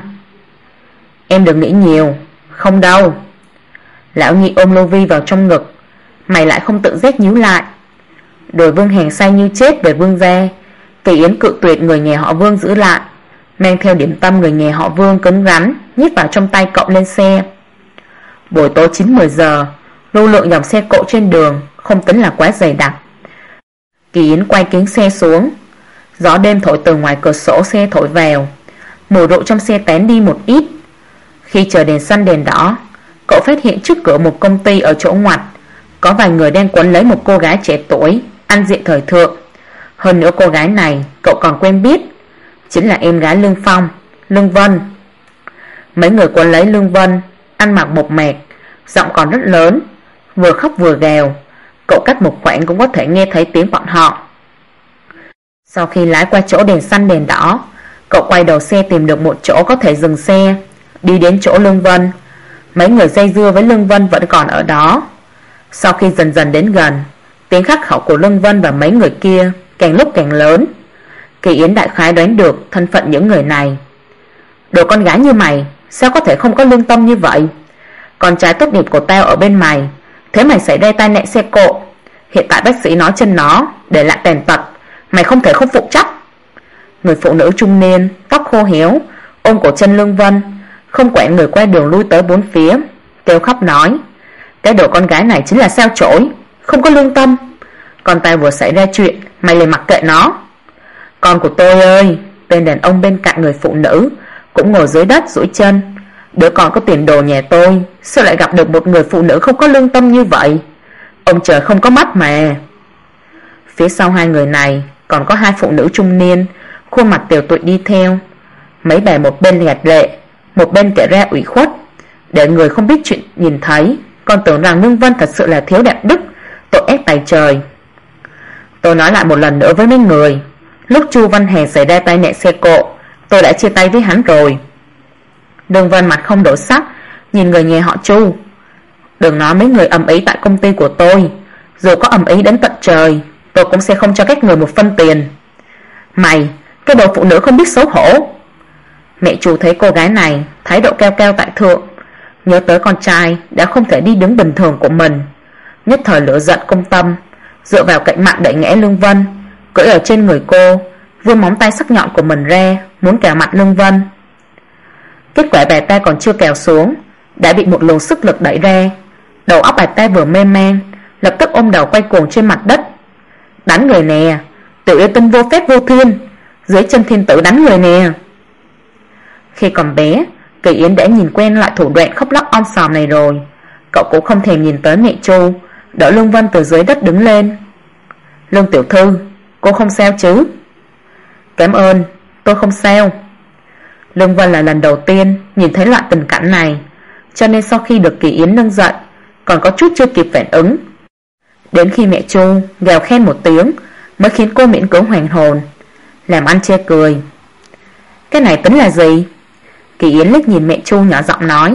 Em đừng nghĩ nhiều. Không đâu. Lão nhị ôm Luvi vào trong ngực, mày lại không tự giác nhíu lại. Đôi Vương Hàn say như chết về Vương gia. Kỳ Yến cự tuyệt người nhà họ Vương giữ lại, mang theo điểm tâm người nhà họ Vương cứng rắn nhét vào trong tay cậu lên xe. Buổi tối 9-10 giờ, lưu lượng dòng xe cộ trên đường không tính là quá dày đặc. Kỳ Yến quay kính xe xuống, gió đêm thổi từ ngoài cửa sổ xe thổi vào, mùi rượu trong xe tán đi một ít. Khi chờ đèn xanh đèn đỏ, cậu phát hiện trước cửa một công ty ở chỗ ngoặt có vài người đang quấn lấy một cô gái trẻ tuổi ăn diện thời thượng. Hơn nữa cô gái này cậu còn quen biết, chính là em gái Lương Phong, Lương Vân. Mấy người cuốn lấy Lương Vân, ăn mặc mộc mạc, giọng còn rất lớn, vừa khóc vừa gào. Cậu cách một khoảng cũng có thể nghe thấy tiếng bọn họ. Sau khi lái qua chỗ đèn xanh đèn đỏ, cậu quay đầu xe tìm được một chỗ có thể dừng xe, đi đến chỗ Lương Vân. Mấy người dây dưa với Lương Vân vẫn còn ở đó. Sau khi dần dần đến gần, tiếng khắc khẩu của Lương Vân và mấy người kia càng lúc càng lớn. Kỳ Yến đại khái đoán được thân phận những người này. Đồ con gái như mày, sao có thể không có lương tâm như vậy? Con trai tốt nghiệp của tao ở bên mày, thế mày xảy ra tai nạn xe cộ. Hiện tại bác sĩ nói chân nó để lại tàn tật, mày không thể không phụ trách. Người phụ nữ trung niên, tóc khô héo, ôm cổ chân Lương Vân, không quản người qua đường lui tới bốn phía, kêu khóc nói: cái đồ con gái này chính là sao chổi, không có lương tâm. Con tao vừa xảy ra chuyện, mày liền mặc kệ nó. Con của tôi ơi! Tên đàn ông bên cạnh người phụ nữ cũng ngồi dưới đất duỗi chân. Đứa con có tiền đồ nhà tôi, sao lại gặp được một người phụ nữ không có lương tâm như vậy? Ông trời không có mắt mà. Phía sau hai người này còn có hai phụ nữ trung niên, khuôn mặt tiều tụy đi theo. Mấy bà một bên gạt lệ, một bên kể ra ủy khuất, để người không biết chuyện nhìn thấy, còn tưởng rằng Lương Vân thật sự là thiếu đạo đức, tội ác tày trời. Tôi nói lại một lần nữa với mấy người, lúc Chu Văn Hè xảy ra tai nạn xe cộ, tôi đã chia tay với hắn rồi. Lương Vân mặt không đổi sắc, nhìn người nhà họ Chu. Đừng nói mấy người ầm ĩ tại công ty của tôi, dù có ầm ĩ đến tận trời, tôi cũng sẽ không cho các người một phân tiền. Mày, cái đồ phụ nữ không biết xấu hổ! Mẹ Chu thấy cô gái này thái độ cao cao tại thượng, nhớ tới con trai đã không thể đi đứng bình thường của mình, nhất thời lửa giận công tâm, dựa vào cạnh mạng đẩy ngã Lương Vân, cưỡi ở trên người cô, vươn móng tay sắc nhọn của mình ra, muốn cào mặt Lương Vân. Kết quả bà ta còn chưa cào xuống, đã bị một luồng sức lực đẩy ra. Đầu óc bà ta vừa mê man, lập tức ôm đầu quay cuồng trên mặt đất. Đánh người nè, tiểu yêu tinh vô phép vô thiên, dưới chân thiên tử đánh người nè. Khi còn bé, Kỳ Yến đã nhìn quen loại thủ đoạn khóc lóc om sòm này rồi. Cậu cũng không thèm nhìn tới mẹ Chu, đỡ Lương Vân từ dưới đất đứng lên. Lương tiểu thư, cô không sao chứ? Cảm ơn, tôi không sao. Lương Vân là lần đầu tiên nhìn thấy loại tình cảnh này, cho nên sau khi được Kỳ Yến nâng dậy, còn có chút chưa kịp phản ứng. Đến khi mẹ Chu gào khen một tiếng mới khiến cô miễn cưỡng hoàn hồn, làm ăn chê cười. Cái này tính là gì? Kỳ Yến liếc nhìn mẹ Chu nhỏ giọng nói: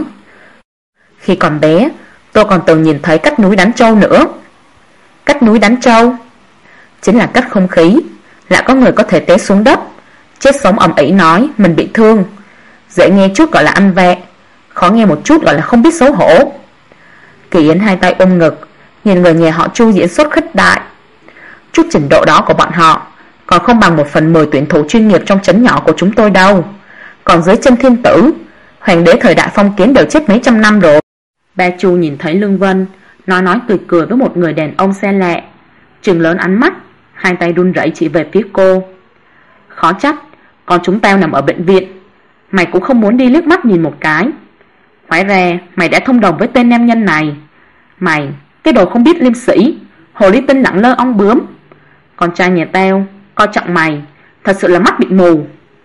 khi còn bé, tôi còn từng nhìn thấy cắt núi đánh trâu nữa. Cắt núi đánh trâu chính là cắt không khí, lại có người có thể té xuống đất, chết sống ầm ĩ nói mình bị thương. Dễ nghe chút gọi là ăn vạ, khó nghe một chút gọi là không biết xấu hổ. Kỳ Yến hai tay ôm ngực, nhìn người nhà họ Chu diễn xuất khích đại. Chút trình độ đó của bọn họ còn không bằng 1/10 tuyển thủ chuyên nghiệp trong trấn nhỏ của chúng tôi đâu. Còn dưới chân thiên tử, hoàng đế thời đại phong kiến đều chết mấy trăm năm rồi. Ba Chu nhìn thấy Lương Vân nói cười cười với một người đàn ông xe lạ, trừng lớn ánh mắt, hai tay run rẩy chỉ về phía cô. Khó trách, còn chúng tao nằm ở bệnh viện, mày cũng không muốn đi liếc mắt nhìn một cái. Hóa ra mày đã thông đồng với tên nam nhân này. Mày, cái đồ không biết liêm sĩ, hồ ly tinh lẳng lơ ong bướm. Con trai nhà tao coi trọng mày, thật sự là mắt bị mù.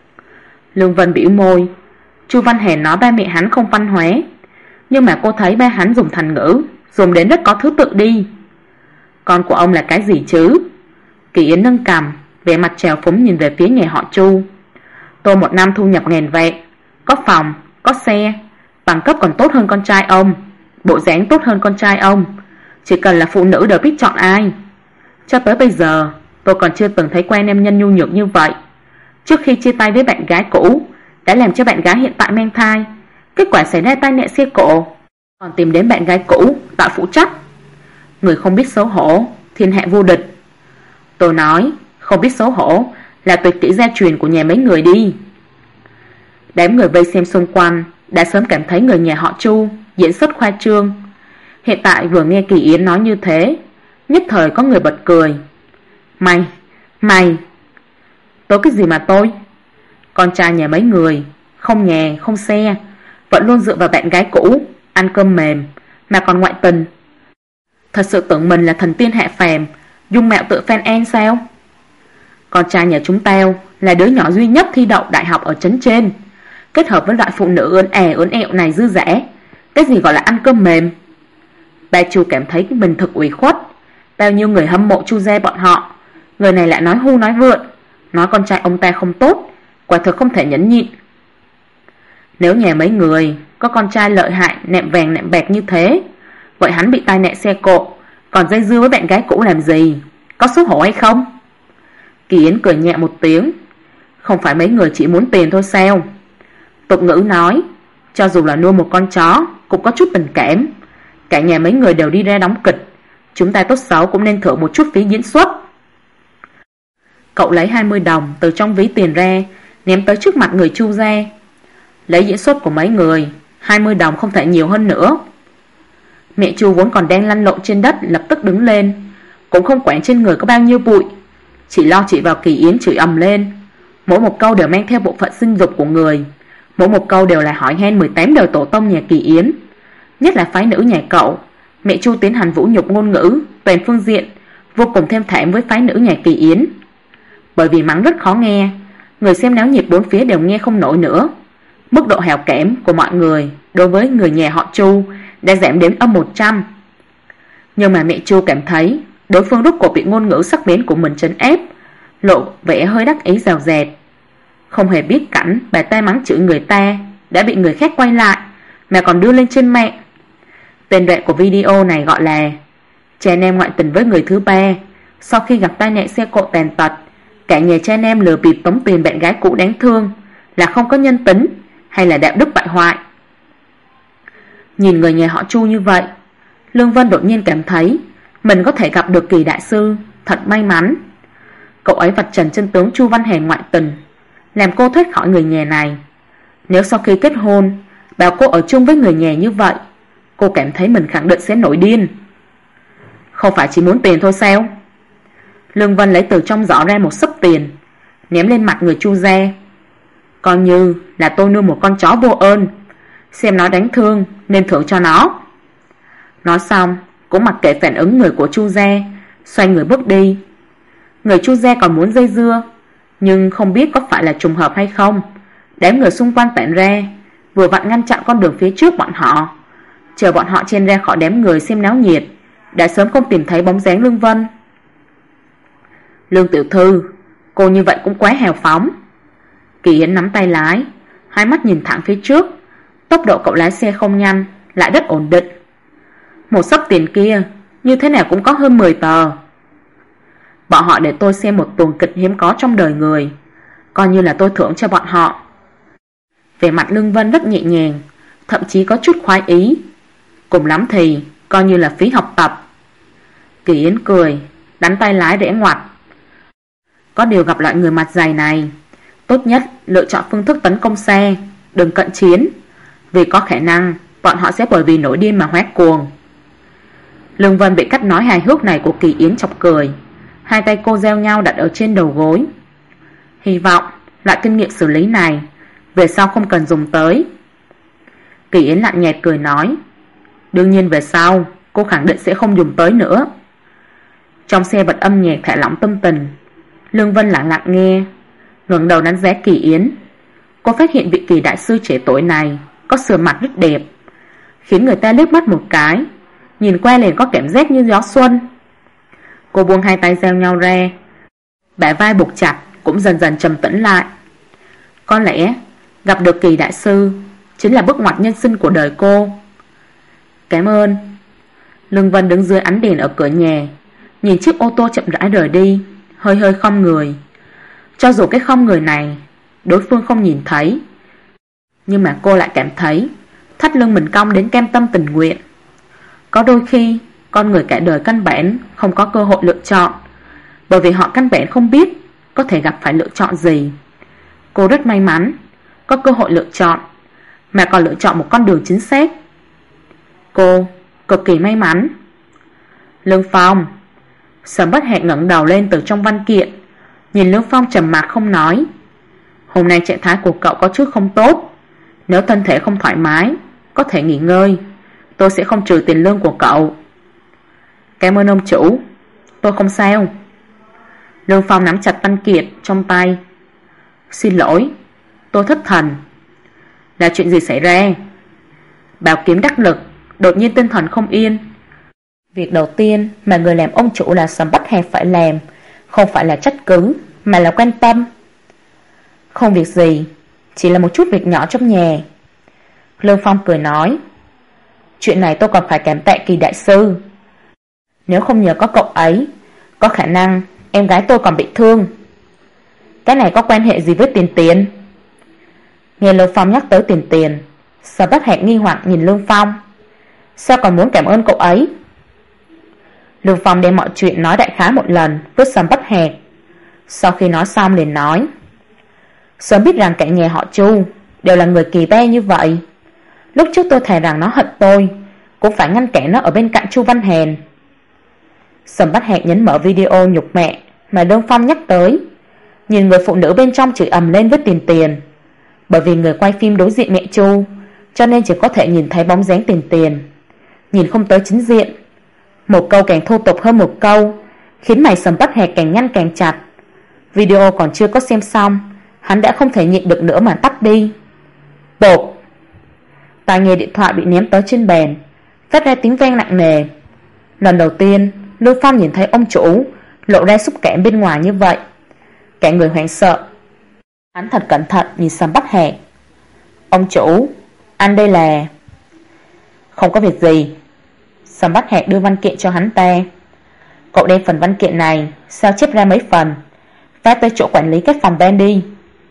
Lương Vân bĩu môi. Chu Văn Hèn nói ba mẹ hắn không văn hóa, nhưng mà cô thấy ba hắn dùng thành ngữ dùng đến rất có thứ tự đi. Con của ông là cái gì chứ? Kỳ Yến nâng cằm, vẻ mặt trào phúng nhìn về phía nhà họ Chu. Tôi một năm thu nhập ngàn vạn, có phòng, có xe, bằng cấp còn tốt hơn con trai ông, bộ dáng tốt hơn con trai ông, chỉ cần là phụ nữ đều biết chọn ai. Cho tới bây giờ tôi còn chưa từng thấy quen em nhân nhu nhược như vậy. Trước khi chia tay với bạn gái cũ, đã làm cho bạn gái hiện tại mang thai, kết quả xảy ra tai nạn xe cộ, còn tìm đến bạn gái cũ tạo phụ trách. Người không biết xấu hổ, thiên hạ vô địch. Tôi nói không biết xấu hổ là tuyệt kỹ gia truyền của nhà mấy người đi. Đám người vây xem xung quanh đã sớm cảm thấy người nhà họ Chu diễn xuất khoa trương. Hiện tại vừa nghe Kỳ Yến nói như thế, nhất thời có người bật cười. Mày tôi cái gì mà tôi? Con trai nhà mấy người, không nhà không xe, vẫn luôn dựa vào bạn gái cũ, ăn cơm mềm, mà còn ngoại tình. Thật sự tưởng mình là thần tiên hạ phàm, dung mạo tự fan en sao? Con trai nhà chúng tao là đứa nhỏ duy nhất thi đậu đại học ở trấn trên, kết hợp với loại phụ nữ ươn ẹo này dư dả. Cái gì gọi là ăn cơm mềm? Ba Chu cảm thấy mình thật ủy khuất. Bao nhiêu người hâm mộ Chu gia bọn họ, người này lại nói hưu nói vượn, nói con trai ông ta không tốt, quả thực không thể nhẫn nhịn. Nếu nhà mấy người có con trai lợi hại nẹm vàng nẹm bạc như thế, vậy hắn bị tai nạn xe cộ, còn dây dưa với bạn gái cũ làm gì? Có xấu hổ hay không? Kỳ Yến cười nhẹ một tiếng. Không phải mấy người chỉ muốn tiền thôi sao? Tục ngữ nói, cho dù là nuôi một con chó cũng có chút tình cảm. Cả nhà mấy người đều đi ra đóng kịch, chúng ta tốt xấu cũng nên thưởng một chút phí diễn xuất. Cậu lấy 20 đồng từ trong ví tiền ra, ném tới trước mặt người Chu gia. Lấy diễn xuất của mấy người, 20 đồng không thể nhiều hơn nữa. Mẹ Chu vốn còn đang lăn lộn trên đất lập tức đứng lên, cũng không quản trên người có bao nhiêu bụi, chỉ lo chỉ vào Kỳ Yến chửi ầm lên. Mỗi một câu đều mang theo bộ phận sinh dục của người, mỗi một câu đều là hỏi han 18 đời tổ tông nhà Kỳ Yến. Nhất là phái nữ nhà cậu, mẹ Chu tiến hành vũ nhục ngôn ngữ toàn phương diện, vô cùng thêm thảm với phái nữ nhà Kỳ Yến. Bởi vì mắng rất khó nghe, người xem náo nhiệt bốn phía đều nghe không nổi nữa. Mức độ hào cảm của mọi người đối với người nhà họ Chu đã giảm đến âm 100. Nhưng mà mẹ Chu cảm thấy đối phương rốt cuộc bị ngôn ngữ sắc bén của mình trấn ép, lộ vẻ hơi đắc ý rào rạt. Không hề biết cảnh bà ta mắng chửi người ta đã bị người khác quay lại mà còn đưa lên trên mạng. Tên đoạn của video này gọi là Cha Nam ngoại tình với người thứ ba. Sau khi gặp tai nạn xe cộ tàn tật, cả nhà cha Nam lừa bịp tống tiền bạn gái cũ đáng thương, là không có nhân tính hay là đạo đức bại hoại. Nhìn người nhà họ Chu như vậy, Lương Vân đột nhiên cảm thấy mình có thể gặp được Kỳ đại sư, thật may mắn. Cậu ấy vạch trần chân tướng Chu Văn Hề ngoại tình, làm cô thoát khỏi người nhà này. Nếu sau khi kết hôn bảo cô ở chung với người nhà như vậy, cô cảm thấy mình khẳng định sẽ nổi điên. Không phải chỉ muốn tiền thôi sao? Lương Vân lấy từ trong giỏ ra một xấp tiền, ném lên mặt người Chu gia. Coi như là tôi nuôi một con chó vô ơn, xem nó đáng thương nên thưởng cho nó. Nói xong cũng mặc kệ phản ứng người của Chu gia, xoay người bước đi. Người Chu gia còn muốn dây dưa, nhưng không biết có phải là trùng hợp hay không, đám người xung quanh tản ra, vừa vặn ngăn chặn con đường phía trước bọn họ. Chờ bọn họ chen ra khỏi đám người xem náo nhiệt, đã sớm không tìm thấy bóng dáng Lương Vân. Lương tiểu thư, cô như vậy cũng quá hào phóng. Kỳ Yến nắm tay lái, hai mắt nhìn thẳng phía trước. Tốc độ cậu lái xe không nhanh, lại rất ổn định. Một xấp tiền kia như thế nào cũng có hơn 10 tờ. Bọn họ để tôi xem một tuồng kịch hiếm có trong đời người, coi như là tôi thưởng cho bọn họ. Vẻ mặt Lương Vân rất nhẹ nhàng, thậm chí có chút khoái ý. Cùng lắm thì coi như là phí học tập. Kỳ Yến cười, đánh tay lái rẽ ngoặt. Có điều gặp loại người mặt dày này, tốt nhất lựa chọn phương thức tấn công xe, đừng cận chiến, vì có khả năng bọn họ sẽ bởi vì nổi điên mà hóa cuồng. Lương Vân bị cách nói hài hước này của Kỳ Yến chọc cười, hai tay cô gieo nhau đặt ở trên đầu gối. Hy vọng loại kinh nghiệm xử lý này về sau không cần dùng tới. Kỳ Yến lạnh nhạt cười nói, đương nhiên về sau cô khẳng định sẽ không dùng tới nữa. Trong xe bật âm nhạc thả lỏng tâm tình, Lương Vân lặng lặng nghe, ngẩng đầu đánh giá Kỳ Yến. Cô phát hiện vị Kỳ đại sư trẻ tuổi này có sườn mặt rất đẹp, khiến người ta liếc mắt một cái, nhìn qua liền có cảm giác như gió xuân. Cô buông hai tay gieo nhau ra, bả vai buộc chặt cũng dần dần trầm tĩnh lại. Có lẽ gặp được Kỳ đại sư chính là bước ngoặt nhân sinh của đời cô. Cảm ơn. Lương Vân đứng dưới ánh đèn ở cửa nhà, nhìn chiếc ô tô chậm rãi rời đi, hơi hơi khom người. Cho dù cái khom người này đối phương không nhìn thấy, nhưng mà cô lại cảm thấy thắt lưng mình cong đến cam tâm tình nguyện. Có đôi khi con người cả đời căn bản không có cơ hội lựa chọn, bởi vì họ căn bản không biết có thể gặp phải lựa chọn gì. Cô rất may mắn có cơ hội lựa chọn, mà còn lựa chọn một con đường chính xác. Cô cực kỳ may mắn. Lương Phong. Sầm Bất Hẹn ngẩng đầu lên từ trong văn kiện, nhìn Lương Phong trầm mặc không nói. Hôm nay trạng thái của cậu có chút không tốt, nếu thân thể không thoải mái có thể nghỉ ngơi, tôi sẽ không trừ tiền lương của cậu. Cảm ơn ông chủ. tôi không sao. Lương Phong nắm chặt văn kiện trong tay. Xin lỗi, tôi thất thần. Là chuyện gì xảy ra? Bảo Kiếm đắc lực đột nhiên tinh thần không yên. Việc đầu tiên mà người làm ông chủ là Sầm Bách Hạc phải làm không phải là trách cứ, mà là quan tâm. Không việc gì, chỉ là một chút việc nhỏ trong nhà. Lương Phong cười nói. Chuyện này tôi còn phải cảm tạ Kỳ đại sư. Nếu không nhờ có cậu ấy, có khả năng em gái tôi còn bị thương. Cái này có quan hệ gì với tiền? Nghe Lương Phong nhắc tới tiền, Sở Bách Hạc nghi hoặc nhìn Lương Phong. Sao còn muốn cảm ơn cậu ấy? Lương Phong đem mọi chuyện nói đại khái một lần với Sở Bách Hạc. Sau khi nói xong liền nói. Sớm biết rằng cả nhà họ Chu đều là người kỳ be như vậy. Lúc trước tôi thề rằng nó hận tôi, cũng phải ngăn cản nó ở bên cạnh Chu Văn Hèn. Sở Bách Hạc nhấn mở video nhục mẹ mà Lương Phong nhắc tới, nhìn người phụ nữ bên trong chửi ầm lên với tiền. Bởi vì người quay phim đối diện mẹ Chu, cho nên chỉ có thể nhìn thấy bóng dáng tiền, nhìn không tới chính diện. Một câu càng thô tục hơn một câu, khiến mày Sở Bách Hạc càng nhăn càng chặt. Video còn chưa có xem xong, hắn đã không thể nhịn được nữa mà tắt đi. Bột. Tai nghe điện thoại bị ném tới trên bàn, phát ra tiếng vang nặng nề. Lần đầu tiên Lương Phong nhìn thấy ông chủ lộ ra xúc cảm bên ngoài như vậy, cả người hoảng sợ. Hắn thật cẩn thận nhìn Sở Bách Hạc. Ông chủ, anh đây là... Không có việc gì. Sở Bách Hạc đưa văn kiện cho hắn ta. Cậu đem phần văn kiện này sao chép ra mấy phần, phát tới chỗ quản lý các phòng ban đi.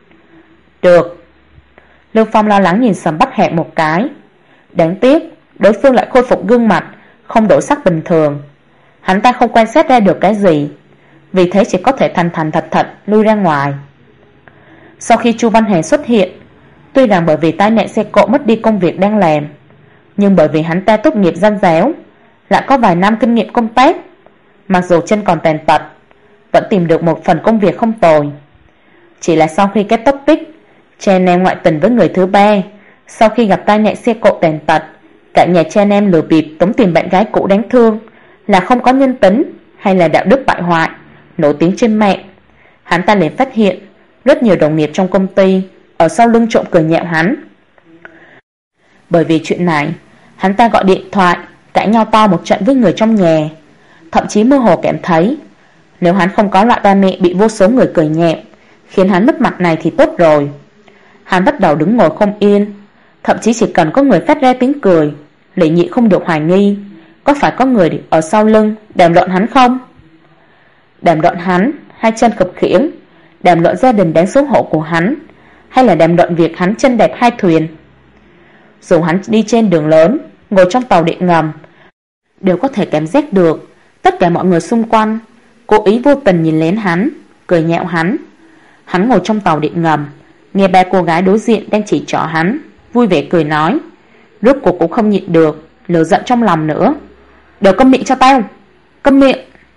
Được. Lương Phong lo lắng nhìn Sở Bách Hạc một cái. Đáng tiếc đối phương lại khôi phục gương mặt không đổi sắc bình thường. Hắn ta không quan sát ra được cái gì, vì thế chỉ có thể thành thật lui ra ngoài. Sau khi Chu Văn Hèn xuất hiện, tuy rằng bởi vì tai nạn xe cộ mất đi công việc đang làm, nhưng bởi vì hắn ta tốt nghiệp Giang giáo, lại có vài năm kinh nghiệm công tác, mặc dù chân còn tàn tật, vẫn tìm được một phần công việc không tồi. Chỉ là sau khi kết topic Chen em ngoại tình với người thứ ba, sau khi gặp tai nạn xe cộ tàn tật, cả nhà Chen em lừa bịp tống tiền bạn gái cũ đáng thương, là không có nhân tính hay là đạo đức bại hoại, nổi tiếng trên mạng. Hắn ta liền phát hiện rất nhiều đồng nghiệp trong công ty ở sau lưng trộm cười nhạo hắn. Bởi vì chuyện này, hắn ta gọi điện thoại cãi nhau to một trận với người trong nhà, thậm chí mơ hồ cảm thấy nếu hắn không có loại ba mẹ bị vô số người cười nhạo khiến hắn mất mặt này thì tốt rồi. Hắn bắt đầu đứng ngồi không yên, thậm chí chỉ cần có người phát ra tiếng cười, liền nhị không được hoài nghi có phải có người ở sau lưng đàm luận hắn không. Đàm luận hắn hai chân khập khiễng, đàm luận gia đình đáng xấu hổ của hắn, hay là đàm luận việc hắn chân đẹp hai thuyền. Dù hắn đi trên đường lớn, ngồi trong tàu điện ngầm, đều có thể cảm giác được tất cả mọi người xung quanh cố ý vô tình nhìn lén hắn, cười nhạo hắn. Hắn ngồi trong tàu điện ngầm, nghe ba cô gái đối diện đang chỉ trỏ hắn, vui vẻ cười nói. Rốt cuộc cũng không nhịn được lửa giận trong lòng nữa. Đều câm miệng cho tao, câm miệng.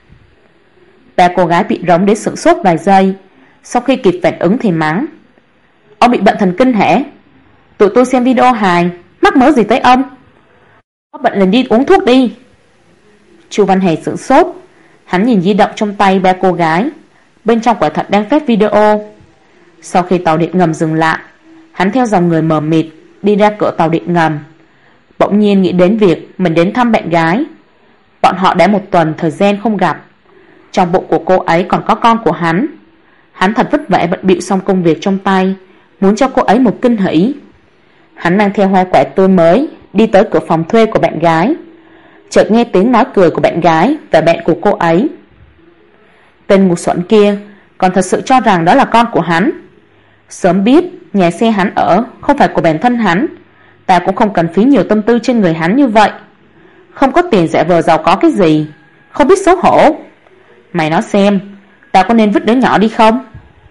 Ba cô gái bị rống đến sửng sốt vài giây, sau khi kịp phản ứng thì mắng. Ông bị bệnh thần kinh hả? Tụi tôi xem video hài, mắc mớ gì tới ông? Có bệnh liền đi uống thuốc đi. Chu Văn Hề sửng sốt. Hắn nhìn di động trong tay ba cô gái, bên trong quả thật đang phát video. Sau khi tàu điện ngầm dừng lại, hắn theo dòng người mờ mịt đi ra cửa tàu điện ngầm. Bỗng nhiên nghĩ đến việc mình đến thăm bạn gái. Bọn họ đã một tuần thời gian không gặp. Trong bụng của cô ấy còn có con của hắn. Hắn thật vất vả bận bịu xong công việc trong tay, muốn cho cô ấy một kinh hỉ. Hắn mang theo hoa quả tươi mới đi tới cửa phòng thuê của bạn gái, chợt nghe tiếng nói cười của bạn gái và bạn của cô ấy. Tên ngu xuẩn kia còn thật sự cho rằng đó là con của hắn. Sớm biết nhà xe hắn ở không phải của bản thân hắn, ta cũng không cần phí nhiều tâm tư trên người hắn như vậy. Không có tiền giả vờ giàu có cái gì, không biết xấu hổ. Mày nói xem, ta có nên vứt đứa nhỏ đi không?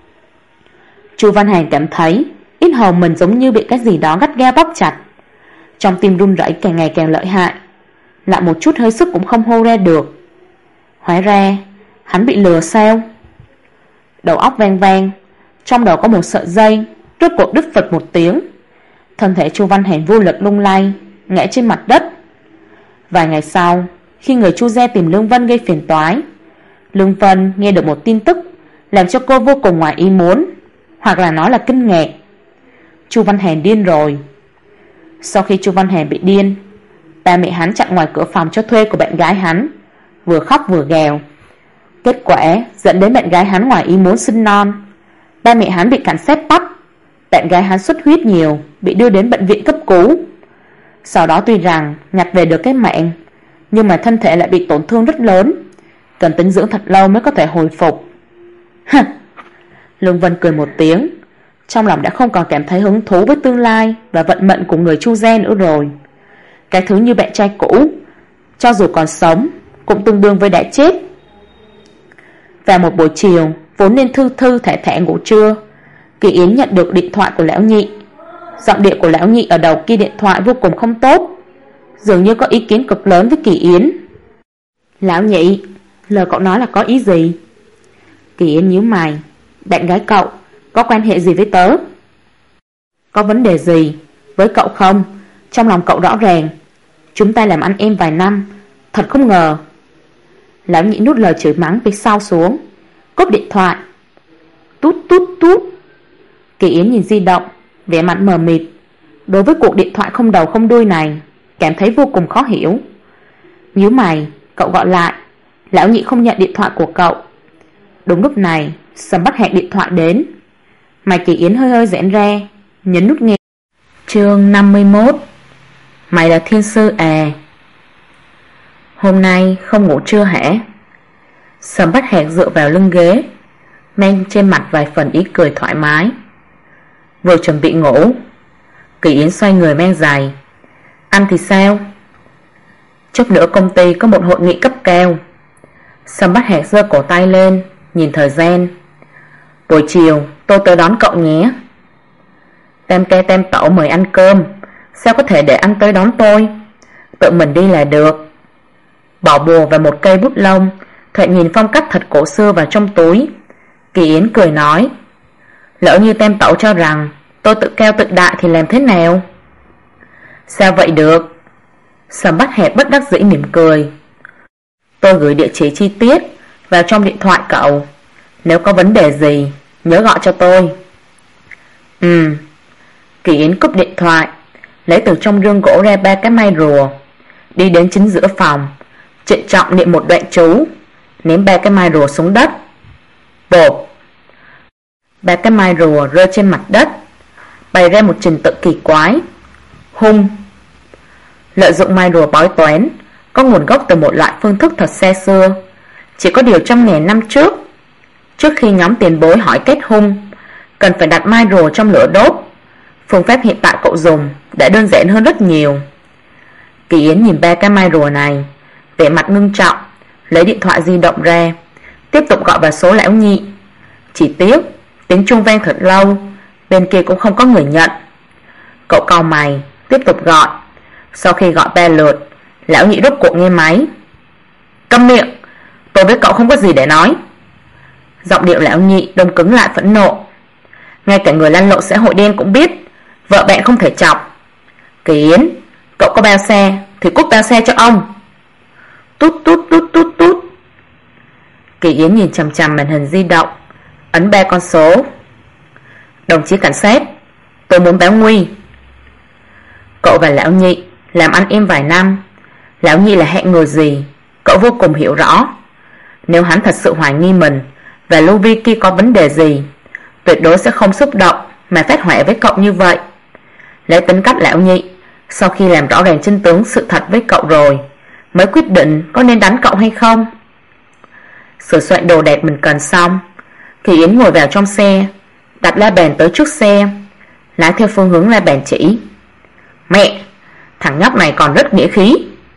Chu Văn Hàn cảm thấy ít hầu mình giống như bị cái gì đó gắt gao bóp chặt, trong tim run rẩy càng ngày càng lợi hại, lại một chút hơi sức cũng không hô ra được. Hóa ra hắn bị lừa sao? Đầu óc vang vang, trong đầu có một sợi dây rốt cuộc đứt phật một tiếng. Thân thể Chu Văn Hàn vô lực lung lay, ngã trên mặt đất. Vài ngày sau, khi người Chu gia tìm Lương Vân gây phiền toái, Lương Vân nghe được một tin tức làm cho cô vô cùng ngoài ý muốn, hoặc là nói là kinh ngạc. Chu Văn Hàn điên rồi. Sau khi Chu Văn Hàn bị điên, ba mẹ hắn chặn ngoài cửa phòng cho thuê của bạn gái hắn, vừa khóc vừa gào. Kết quả dẫn đến bạn gái hắn ngoài ý muốn sinh non. Ba mẹ hắn bị cảnh sát bắt. Bạn gái hắn xuất huyết nhiều, bị đưa đến bệnh viện cấp cứu. Sau đó tuy rằng nhặt về được cái mạng, nhưng mà thân thể lại bị tổn thương rất lớn, cần tĩnh dưỡng thật lâu mới có thể hồi phục. Lương Vân cười một tiếng, trong lòng đã không còn cảm thấy hứng thú với tương lai và vận mệnh của người Chu gia nữa rồi. Cái thứ như bạn trai cũ, cho dù còn sống cũng tương đương với đã chết. Vào một buổi chiều vốn nên thư thư thả thả ngủ trưa, Kỳ Yến nhận được điện thoại của lão nhị. Giọng điệu của lão nhị ở đầu kia điện thoại vô cùng không tốt, dường như có ý kiến cực lớn với Kỳ Yến. Lão nhị, lời cậu nói là có ý gì? Kỳ Yến nhíu mày. Bạn gái cậu có quan hệ gì với tớ? Có vấn đề gì với cậu không? Trong lòng cậu rõ ràng. Chúng ta làm anh em vài năm, thật không ngờ. Lão nhị nút lời chửi mắng phía sau xuống, cúp điện thoại. Tút tút tút. Kỳ Yến nhìn di động, vẻ mặt mờ mịt. Đối với cuộc điện thoại không đầu không đuôi này, cảm thấy vô cùng khó hiểu. Nhíu mày, cậu gọi lại. Lão nhị không nhận điện thoại của cậu. Đúng lúc này Sầm Bách Hạc điện thoại đến. Mày Kỳ Yến hơi hơi giãn ra, nhấn nút nghe. Chương 51. Mày là thiên sư à? Hôm nay không ngủ trưa hả? Sầm Bách Hạc dựa vào lưng ghế, mang trên mặt vài phần ý cười thoải mái. Vừa chuẩn bị ngủ. Kỳ Yến xoay người mang giày. Ăn thì sao? Chút nữa công ty có một hội nghị cấp cao. Sầm Bách Hạc giơ cổ tay lên, nhìn thời gian. Buổi chiều tôi tới đón cậu nhé. Tam ca tam tẩu mời ăn cơm, sao có thể để anh tới đón tôi? Tự mình đi là được. Bỏ bùa và một cây bút lông, thoạt nhìn phong cách thật cổ xưa vào trong túi. Kỳ Yến cười nói, lỡ như tam tẩu cho rằng tôi tự cao tự đại thì làm thế nào? Sao vậy được? Sầm Bách Hạc bất đắc dĩ mỉm cười. Tôi gửi địa chỉ chi tiết vào trong điện thoại cậu, nếu có vấn đề gì nhớ gọi cho tôi. Kỳ Yến cúp điện thoại, lấy từ trong rương gỗ ra 3 cái mai rùa, đi đến chính giữa phòng, trịnh trọng niệm một đoạn chú, ném 3 cái mai rùa xuống đất. Bộp. 3 cái mai rùa rơi trên mặt đất, bày ra một trình tự kỳ quái. Hung. Lợi dụng mai rùa bói toán có nguồn gốc từ một loại phương thức thật xa xưa, chỉ có điều trăm ngàn năm trước. Trước khi nhóm tiền bối hỏi kết hung, cần phải đặt mai rùa trong lửa đốt. Phương pháp hiện tại cậu dùng đã đơn giản hơn rất nhiều. Kỳ Yến nhìn 3 cái mai rùa này, vẻ mặt ngưng trọng, lấy điện thoại di động ra, tiếp tục gọi vào số lão nhị. Chỉ tiếc tiếng chuông vang thật lâu, bên kia cũng không có người nhận. Cậu cau mày, tiếp tục gọi. Sau khi gọi 3 lượt, lão nhị rốt cuộc nghe máy. Câm miệng, tôi với cậu không có gì để nói. Giọng điệu lão nhị đông cứng lại phẫn nộ. Ngay cả người lăn lộn xã hội đen cũng biết vợ bạn không thể chọc. Kỳ Yến, cậu có bao xe thì cút bao xe cho ông. Tút tút tút tút tút. Kỳ Yến nhìn chằm chằm màn hình di động, ấn 3 con số. Đồng chí cảnh sát, tôi muốn báo nguy. Cậu và lão nhị làm ăn em vài năm. Lão nhị là hạng người gì cậu vô cùng hiểu rõ. Nếu hắn thật sự hoài nghi mình và Lưu Vi kia có vấn đề gì, tuyệt đối sẽ không xúc động mà phát họa với cậu như vậy. Lấy tính cách lão nhị, sau khi làm rõ ràng chân tướng sự thật với cậu rồi, mới quyết định có nên đánh cậu hay không. Sửa soạn đồ đạc mình cần xong, Kỳ Yến ngồi vào trong xe, đặt la bàn tới trước xe, lái theo phương hướng la bàn chỉ. Mẹ, thằng nhóc này còn rất nghĩa khí.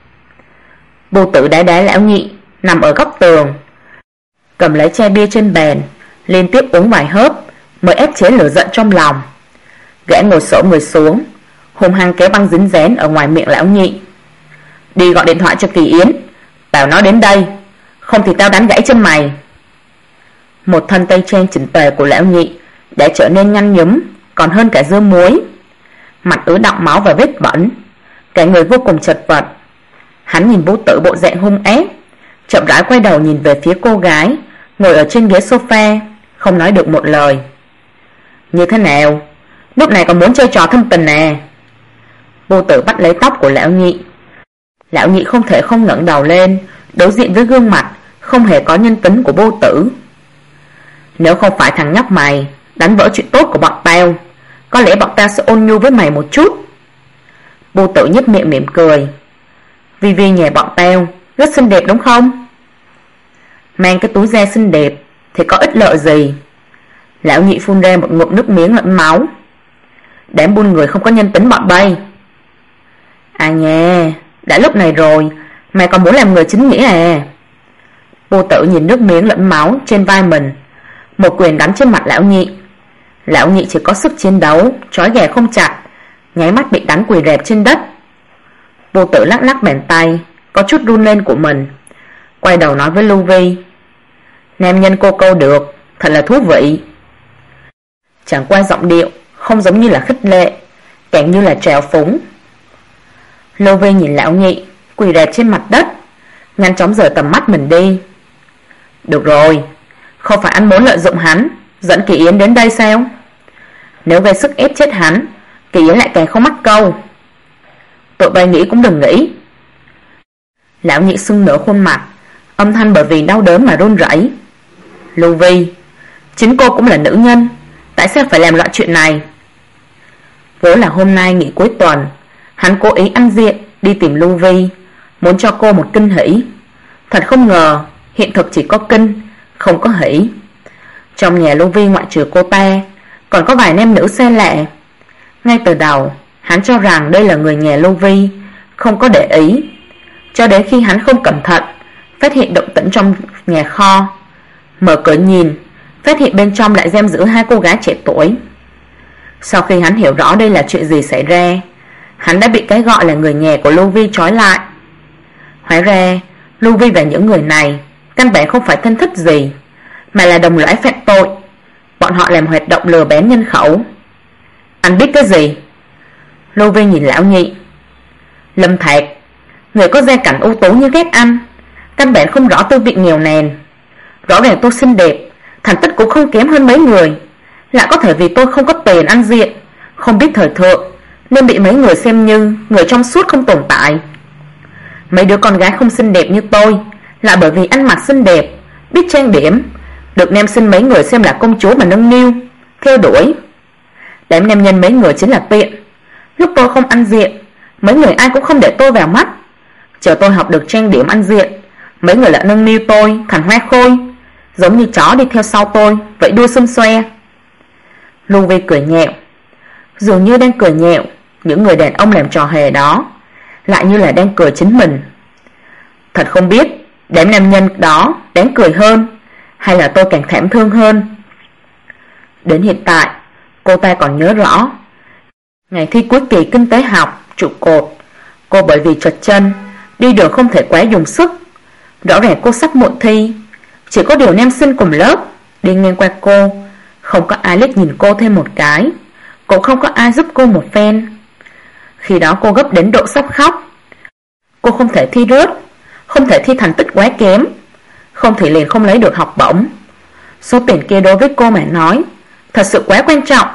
Vô Tử đá đá lão nhị nằm ở góc tường, cầm lấy chai bia trên bàn, liên tiếp uống vài hớp mới ép chế lửa giận trong lòng. Gã ngồi xổm người xuống, hung hăng kéo băng dính dén ở ngoài miệng lão nhị. Đi gọi điện thoại cho Kỳ Yến, bảo nó đến đây, không thì tao đánh gãy chân mày. Một thân tây trang chỉnh tề của lão nhị đã trở nên nhăn nhúm còn hơn cả dưa muối, mặt ứ đọng máu và vết bẩn, cả người vô cùng chật vật. Hắn nhìn Vô Tử bộ dạng hung ác, chậm rãi quay đầu nhìn về phía cô gái ngồi ở trên ghế sofa, không nói được một lời. Như thế nào, lúc này còn muốn chơi trò thâm tình nè? Vô Tử bắt lấy tóc của lão nhị. Lão nhị không thể không ngẩng đầu lên, đối diện với gương mặt không hề có nhân tính của Vô Tử. Nếu không phải thằng nhóc mày đánh vỡ chuyện tốt của bọn tao, có lẽ bọn tao sẽ ôn nhu với mày một chút. Vô Tử nhếch miệng mỉm cười. Vi Vi nhà bọn tao rất xinh đẹp đúng không? Mang cái túi da xinh đẹp thì có ích lợi gì? Lão nhị phun ra một ngụm nước miếng lẫn máu. Đám buôn người không có nhân tính bọn bay. À nha, đã lúc này rồi mày còn muốn làm người chính nghĩa à? Vô Tử nhìn nước miếng lẫn máu trên vai mình, một quyền đánh trên mặt lão nhị. Lão nhị chỉ có sức chiến đấu, trói ghẻ không chặt, nháy mắt bị đánh quỳ rạp trên đất. Vô Tử lắc lắc bàn tay có chút run lên của mình, quay đầu nói với Lưu Vi. Nam nhân cô câu được, thật là thú vị. Chẳng qua giọng điệu không giống như là khích lệ, càng như là trào phúng. Lưu Vi nhìn lão nhị quỳ rạp trên mặt đất, nhanh chóng rời tầm mắt mình đi. Được rồi, không phải anh muốn lợi dụng hắn dẫn Kỳ Yến đến đây sao? Nếu gây sức ép chết hắn, Kỳ Yến lại càng không mắc câu. Tụi bay nghĩ cũng đừng nghĩ. Lão nhị sưng nửa khuôn mặt, âm thanh bởi vì đau đớn mà run rẩy. Lưu Vi, chính cô cũng là nữ nhân, tại sao phải làm loại chuyện này? Vốn là hôm nay nghỉ cuối tuần, hắn cố ý ăn diện đi tìm Lưu Vi, muốn cho cô một kinh hỉ. Thật không ngờ hiện thực chỉ có kinh, không có hỉ. Trong nhà Lưu Vi ngoại trừ cô ta, còn có vài nam nữ xe lạ. Ngay từ đầu hắn cho rằng đây là người nhà Lưu Vi, không có để ý, cho đến khi hắn không cẩn thận phát hiện động tĩnh trong nhà kho, mở cửa nhìn, phát hiện bên trong lại giam giữ hai cô gái trẻ tuổi. Sau khi hắn hiểu rõ đây là chuyện gì xảy ra, hắn đã bị cái gọi là người nhà của Lưu Vi trói lại. Hóa ra Lưu Vi và những người này căn bản không phải thân thích gì, mà là đồng lõa phạm tội. Bọn họ làm hoạt động lừa bán nhân khẩu. Anh biết cái gì? Lưu Vi nhìn lão nhị. Lâm Thạc, người có gia cảnh ưu tú như ghét anh, căn bản không rõ tư vị nghèo nàn. Rõ ràng tôi xinh đẹp, thành tích cũng không kém hơn mấy người, lại có thể vì tôi không có tiền ăn diện, không biết thời thượng, nên bị mấy người xem như người trong suốt không tồn tại. Mấy đứa con gái không xinh đẹp như tôi là bởi vì ăn mặc xinh đẹp, biết trang điểm, được nam sinh mấy người xem là công chúa mà nâng niu, theo đuổi. Đám nam nhân mấy người chính là tiện. Lúc tôi không ăn diện, mấy người ai cũng không để tôi vào mắt. Chờ tôi học được trang điểm ăn diện, mấy người lại nâng niu tôi thành hoa khôi, giống như chó đi theo sau tôi, vậy đuôi xum xoe. Lưu Vi cười nhẹo, dường như đang cười nhẹo những người đàn ông làm trò hề đó, lại như là đang cười chính mình. Thật không biết đám nam nhân đó đáng cười hơn, hay là tôi càng thảm thương hơn. Đến hiện tại cô ta còn nhớ rõ ngày thi cuối kỳ kinh tế học trụ cột, cô bởi vì trật chân, đi đường không thể quá dùng sức. Rõ ràng cô sắp muộn thi, chỉ có điều nam sinh cùng lớp đi ngang qua cô, không có ai liếc nhìn cô thêm một cái, cũng không có ai giúp cô một phen. Khi đó cô gấp đến độ sắp khóc. Cô không thể thi rớt, không thể thi thành tích quá kém, không thì liền không lấy được học bổng. Số tiền kia đối với cô mà nói thật sự quá quan trọng.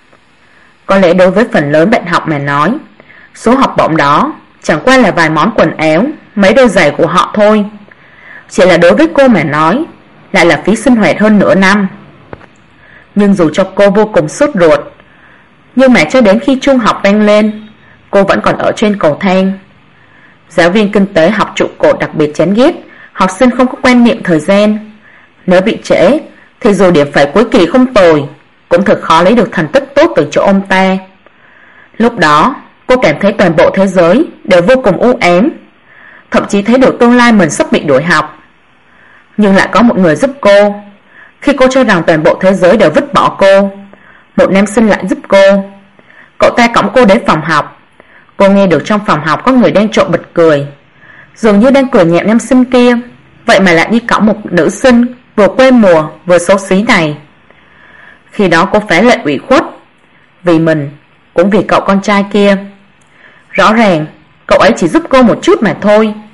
Có lẽ đối với phần lớn bạn học mà nói, số học bổng đó chẳng qua là vài món quần áo, mấy đôi giày của họ thôi. Chỉ là đối với cô mà nói, lại là phí sinh hoạt hơn nửa năm. Nhưng dù cho cô vô cùng sốt ruột, nhưng mà cho đến khi chuông học vang lên, cô vẫn còn ở trên cầu thang. Giáo viên kinh tế học trụ cột đặc biệt chán ghét học sinh không có quan niệm thời gian. Nếu bị trễ thì dù điểm phải cuối kỳ không tồi, cũng thật khó lấy được thành tích tốt từ chỗ ông ta. Lúc đó cô cảm thấy toàn bộ thế giới đều vô cùng u ám, thậm chí thấy được tương lai mình sắp bị đuổi học. Nhưng lại có một người giúp cô. Khi cô cho rằng toàn bộ thế giới đều vứt bỏ cô, một nam sinh lại giúp cô. Cậu ta cõng cô đến phòng học. Cô nghe được trong phòng học có người đang trộm bật cười, dường như đang cười nhẹ nam sinh kia, vậy mà lại đi cõng một nữ sinh vừa quê mùa vừa xấu xí này. Khi đó cô phá lệ ủy khuất, vì mình cũng vì cậu con trai kia. Rõ ràng cậu ấy chỉ giúp cô một chút mà thôi,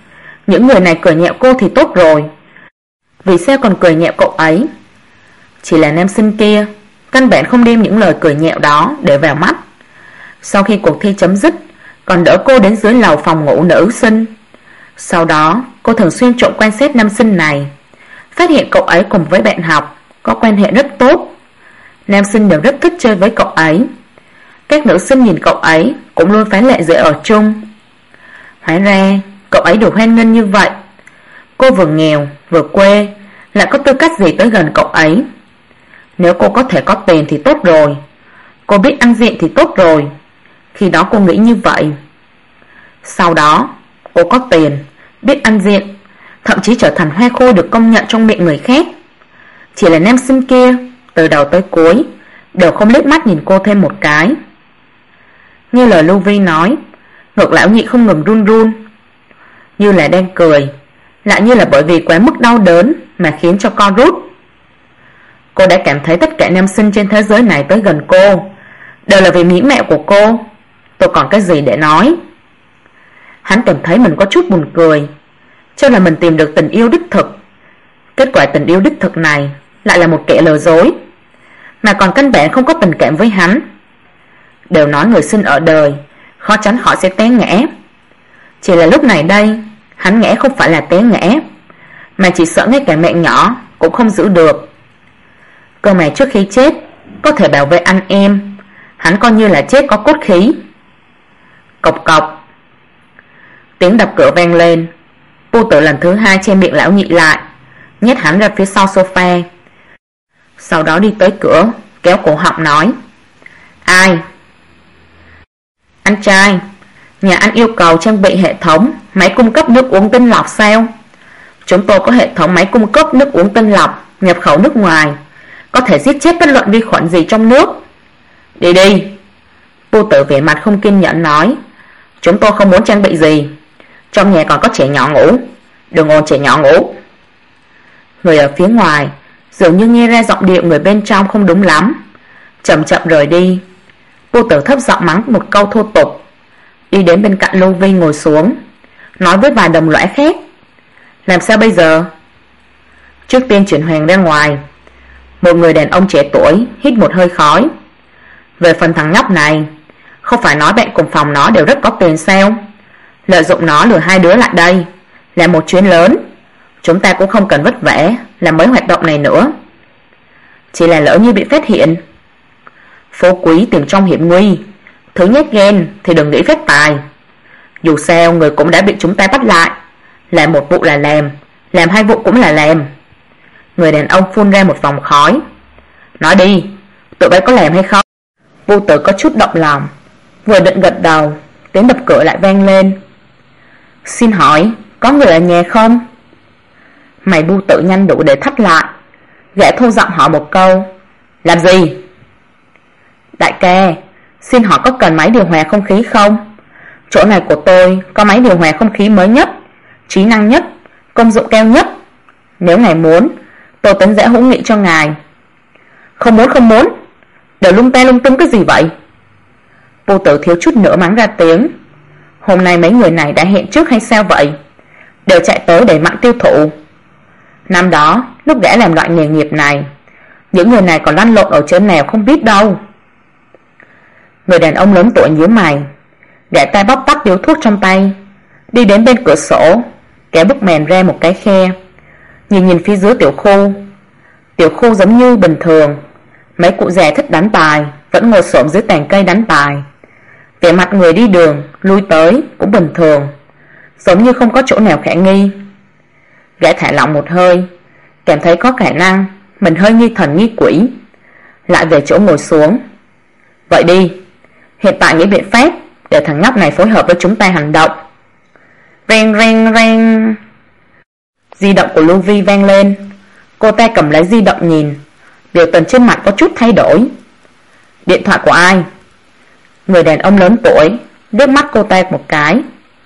Những người này cười nhạo cô thì tốt rồi, vì sao còn cười nhạo cậu ấy? Chỉ là nam sinh kia căn bản không đem những lời cười nhạo đó để vào mắt. Sau khi cuộc thi chấm dứt, còn đỡ cô đến dưới lầu phòng ngủ nữ sinh. Sau đó cô thường xuyên trộm quan sát nam sinh này, phát hiện cậu ấy cùng với bạn học có quan hệ rất tốt. Nam sinh đều rất thích chơi với cậu ấy. Các nữ sinh nhìn cậu ấy cũng luôn phái lệ dễ ở chung. Hóa ra cậu ấy được hoan nghênh như vậy. Cô vừa nghèo vừa quê, lại có tư cách gì tới gần cậu ấy? Nếu cô có thể có tiền thì tốt rồi, cô biết ăn diện thì tốt rồi. Khi đó cô nghĩ như vậy. Sau đó cô có tiền, biết ăn diện, thậm chí trở thành hoa khôi được công nhận trong miệng người khác. Chỉ là nam sinh kia từ đầu tới cuối đều không liếc mắt nhìn cô thêm một cái. Nghe lời Lưu Vi nói, ngực lão nhị không ngừng run run, như là đang cười, lại như là bởi vì quá mức đau đớn mà khiến cho co rút. Cô đã cảm thấy tất cả nam sinh trên thế giới này tới gần cô đều là vì mỹ mạo của cô. Tôi còn cái gì để nói? Hắn cảm thấy mình có chút buồn cười, cho là mình tìm được tình yêu đích thực. Kết quả tình yêu đích thực này lại là một kẻ lừa dối, mà còn căn bản không có tình cảm với hắn. Đều nói người sinh ở đời khó tránh khỏi sẽ té ngã. Chỉ là lúc này đây, hắn ngã không phải là té ngã, mà chỉ sợ ngay cả mẹ nhỏ cũng không giữ được. Cơ mà trước khi chết có thể bảo vệ anh em, hắn coi như là chết có cốt khí. Cộc cộc, tiếng đập cửa vang lên. Phu tử lần thứ hai che miệng lão nhị lại, nhét hắn ra phía sau sofa. Sau đó đi tới cửa, kéo cổ họng nói: Ai? Anh trai, nhà anh yêu cầu trang bị hệ thống máy cung cấp nước uống tinh lọc sao? Chúng tôi có hệ thống máy cung cấp nước uống tinh lọc nhập khẩu nước ngoài, có thể giết chết bất luận vi khuẩn gì trong nước. Đi đi. Phu tử vẻ mặt không kiên nhẫn nói: Chúng tôi không muốn trang bị gì, trong nhà còn có trẻ nhỏ ngủ, đừng ồn trẻ nhỏ ngủ. Người ở phía ngoài dường như nghe ra giọng điệu người bên trong không đúng lắm, chậm chậm rời đi. Phu tử thấp giọng mắng một câu thô tục, đi đến bên cạnh Lưu Vi ngồi xuống, nói với vài đồng lõa khác: Làm sao bây giờ? Trước tiên chuyển Hoàng ra ngoài. Một người đàn ông trẻ tuổi hít một hơi khói. Về phần thằng nhóc này, không phải nói bạn cùng phòng nó đều rất có tiền sao? Lợi dụng nó lừa hai đứa lại đây là một chuyến lớn. Chúng ta cũng không cần vất vả làm mấy hoạt động này nữa. Chỉ là lỡ như bị phát hiện. Phú quý tìm trong hiểm nguy, thứ nhất ghen thì đừng nghĩ phát tài. Dù sao người cũng đã bị chúng ta bắt lại, làm một vụ là làm hai vụ cũng là làm. Người đàn ông phun ra một vòng khói. Nói đi, tụi bay có làm hay không? Vô tử có chút động lòng, vừa định gật đầu, tiếng đập cửa lại vang lên. Xin hỏi, có người ở nhà không? Mày Bu Tử nhanh đủ để thắt lại. Gã thô giọng hỏi một câu: Làm gì? Đại ca, xin hỏi có cần máy điều hòa không khí không? Chỗ này của tôi có máy điều hòa không khí mới nhất, trí năng nhất, công dụng cao nhất. Nếu ngài muốn, tôi tính giã hữu nghị cho ngài. Không muốn. Đều lung ta lung tung cái gì vậy? Vô tử thiếu chút nữa mắng ra tiếng. Hôm nay mấy người này đã hẹn trước hay sao vậy? Đều chạy tới để mặn tiêu thụ. Năm đó, lúc gã làm loại nghề nghiệp này, những người này còn lăn lộn ở chỗ nào không biết đâu. Người đàn ông lớn tuổi nhíu mày, gã ta bóp tắt điếu thuốc trong tay, đi đến bên cửa sổ, kéo bức màn ra một cái khe, nhìn phía dưới tiểu khu. Tiểu khu giống như bình thường, mấy cụ già thích đánh bài vẫn ngồi xổm dưới tàn cây đánh bài. Vẻ mặt người đi đường lui tới cũng bình thường, giống như không có chỗ nào khả nghi. Gã thả lỏng một hơi, cảm thấy có khả năng mình hơi nghi thần nghi quỷ, lại về chỗ ngồi xuống. Vậy đi, hiện tại nghĩ biện pháp để thằng nhóc này phối hợp với chúng ta hành động. Reng. Di động của Lưu Vi vang lên. Cô ta cầm lấy di động nhìn, biểu tình trên mặt có chút thay đổi. Điện thoại của ai? Người đàn ông lớn tuổi liếc mắt cô ta một cái.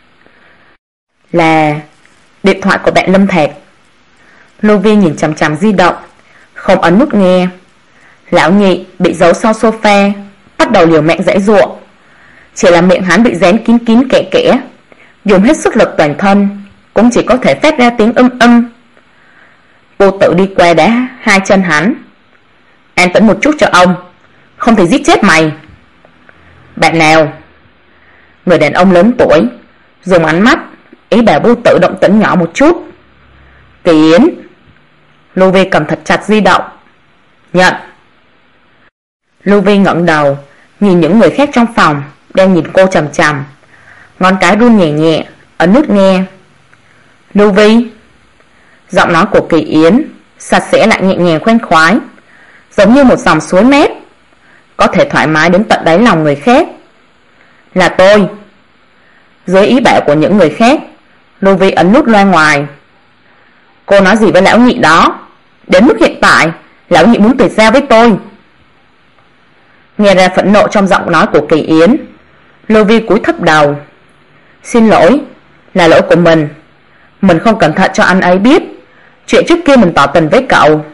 Là điện thoại của bạn Lâm Thạc. Lưu Vi nhìn chằm chằm di động, không ấn nút nghe. Lão nhị bị giấu sau sofa, bắt đầu liều mạng giãy giụa. Chỉ là miệng hắn bị dán kín kẽ, dùng hết sức lực toàn thân, cũng chỉ có thể phát ra tiếng Vô Tử đi qua đá hai chân hắn. An tĩnh một chút cho ông, không thể giết chết mày. Bạn nào? Người đàn ông lớn tuổi dùng ánh mắt ý bảo Vô Tử động tĩnh nhỏ một chút. Kỳ Yến. Lưu Vi cầm thật chặt di động. Nhận. Lưu Vi ngẩng đầu nhìn những người khác trong phòng đang nhìn cô chằm chằm, ngón cái run nhẹ nhẹ ấn nút nghe. Lưu Vi. Giọng nói của Kỳ Yến sạch sẽ lại nhẹ nhàng khoan khoái, giống như một dòng suối mát, có thể thoải mái đến tận đáy lòng người khác. Là tôi. Dưới ý bảo của những người khác, Lưu Vi ấn nút loa ngoài. Cô nói gì với lão nhị đó? Đến mức hiện tại lão nhị muốn tuyệt giao với tôi. Nghe ra phẫn nộ trong giọng nói của Kỳ Yến, Lưu Vi cúi thấp đầu. Xin lỗi, là lỗi của mình. Mình không cẩn thận cho anh ấy biết chuyện trước kia mình tỏ tình với cậu.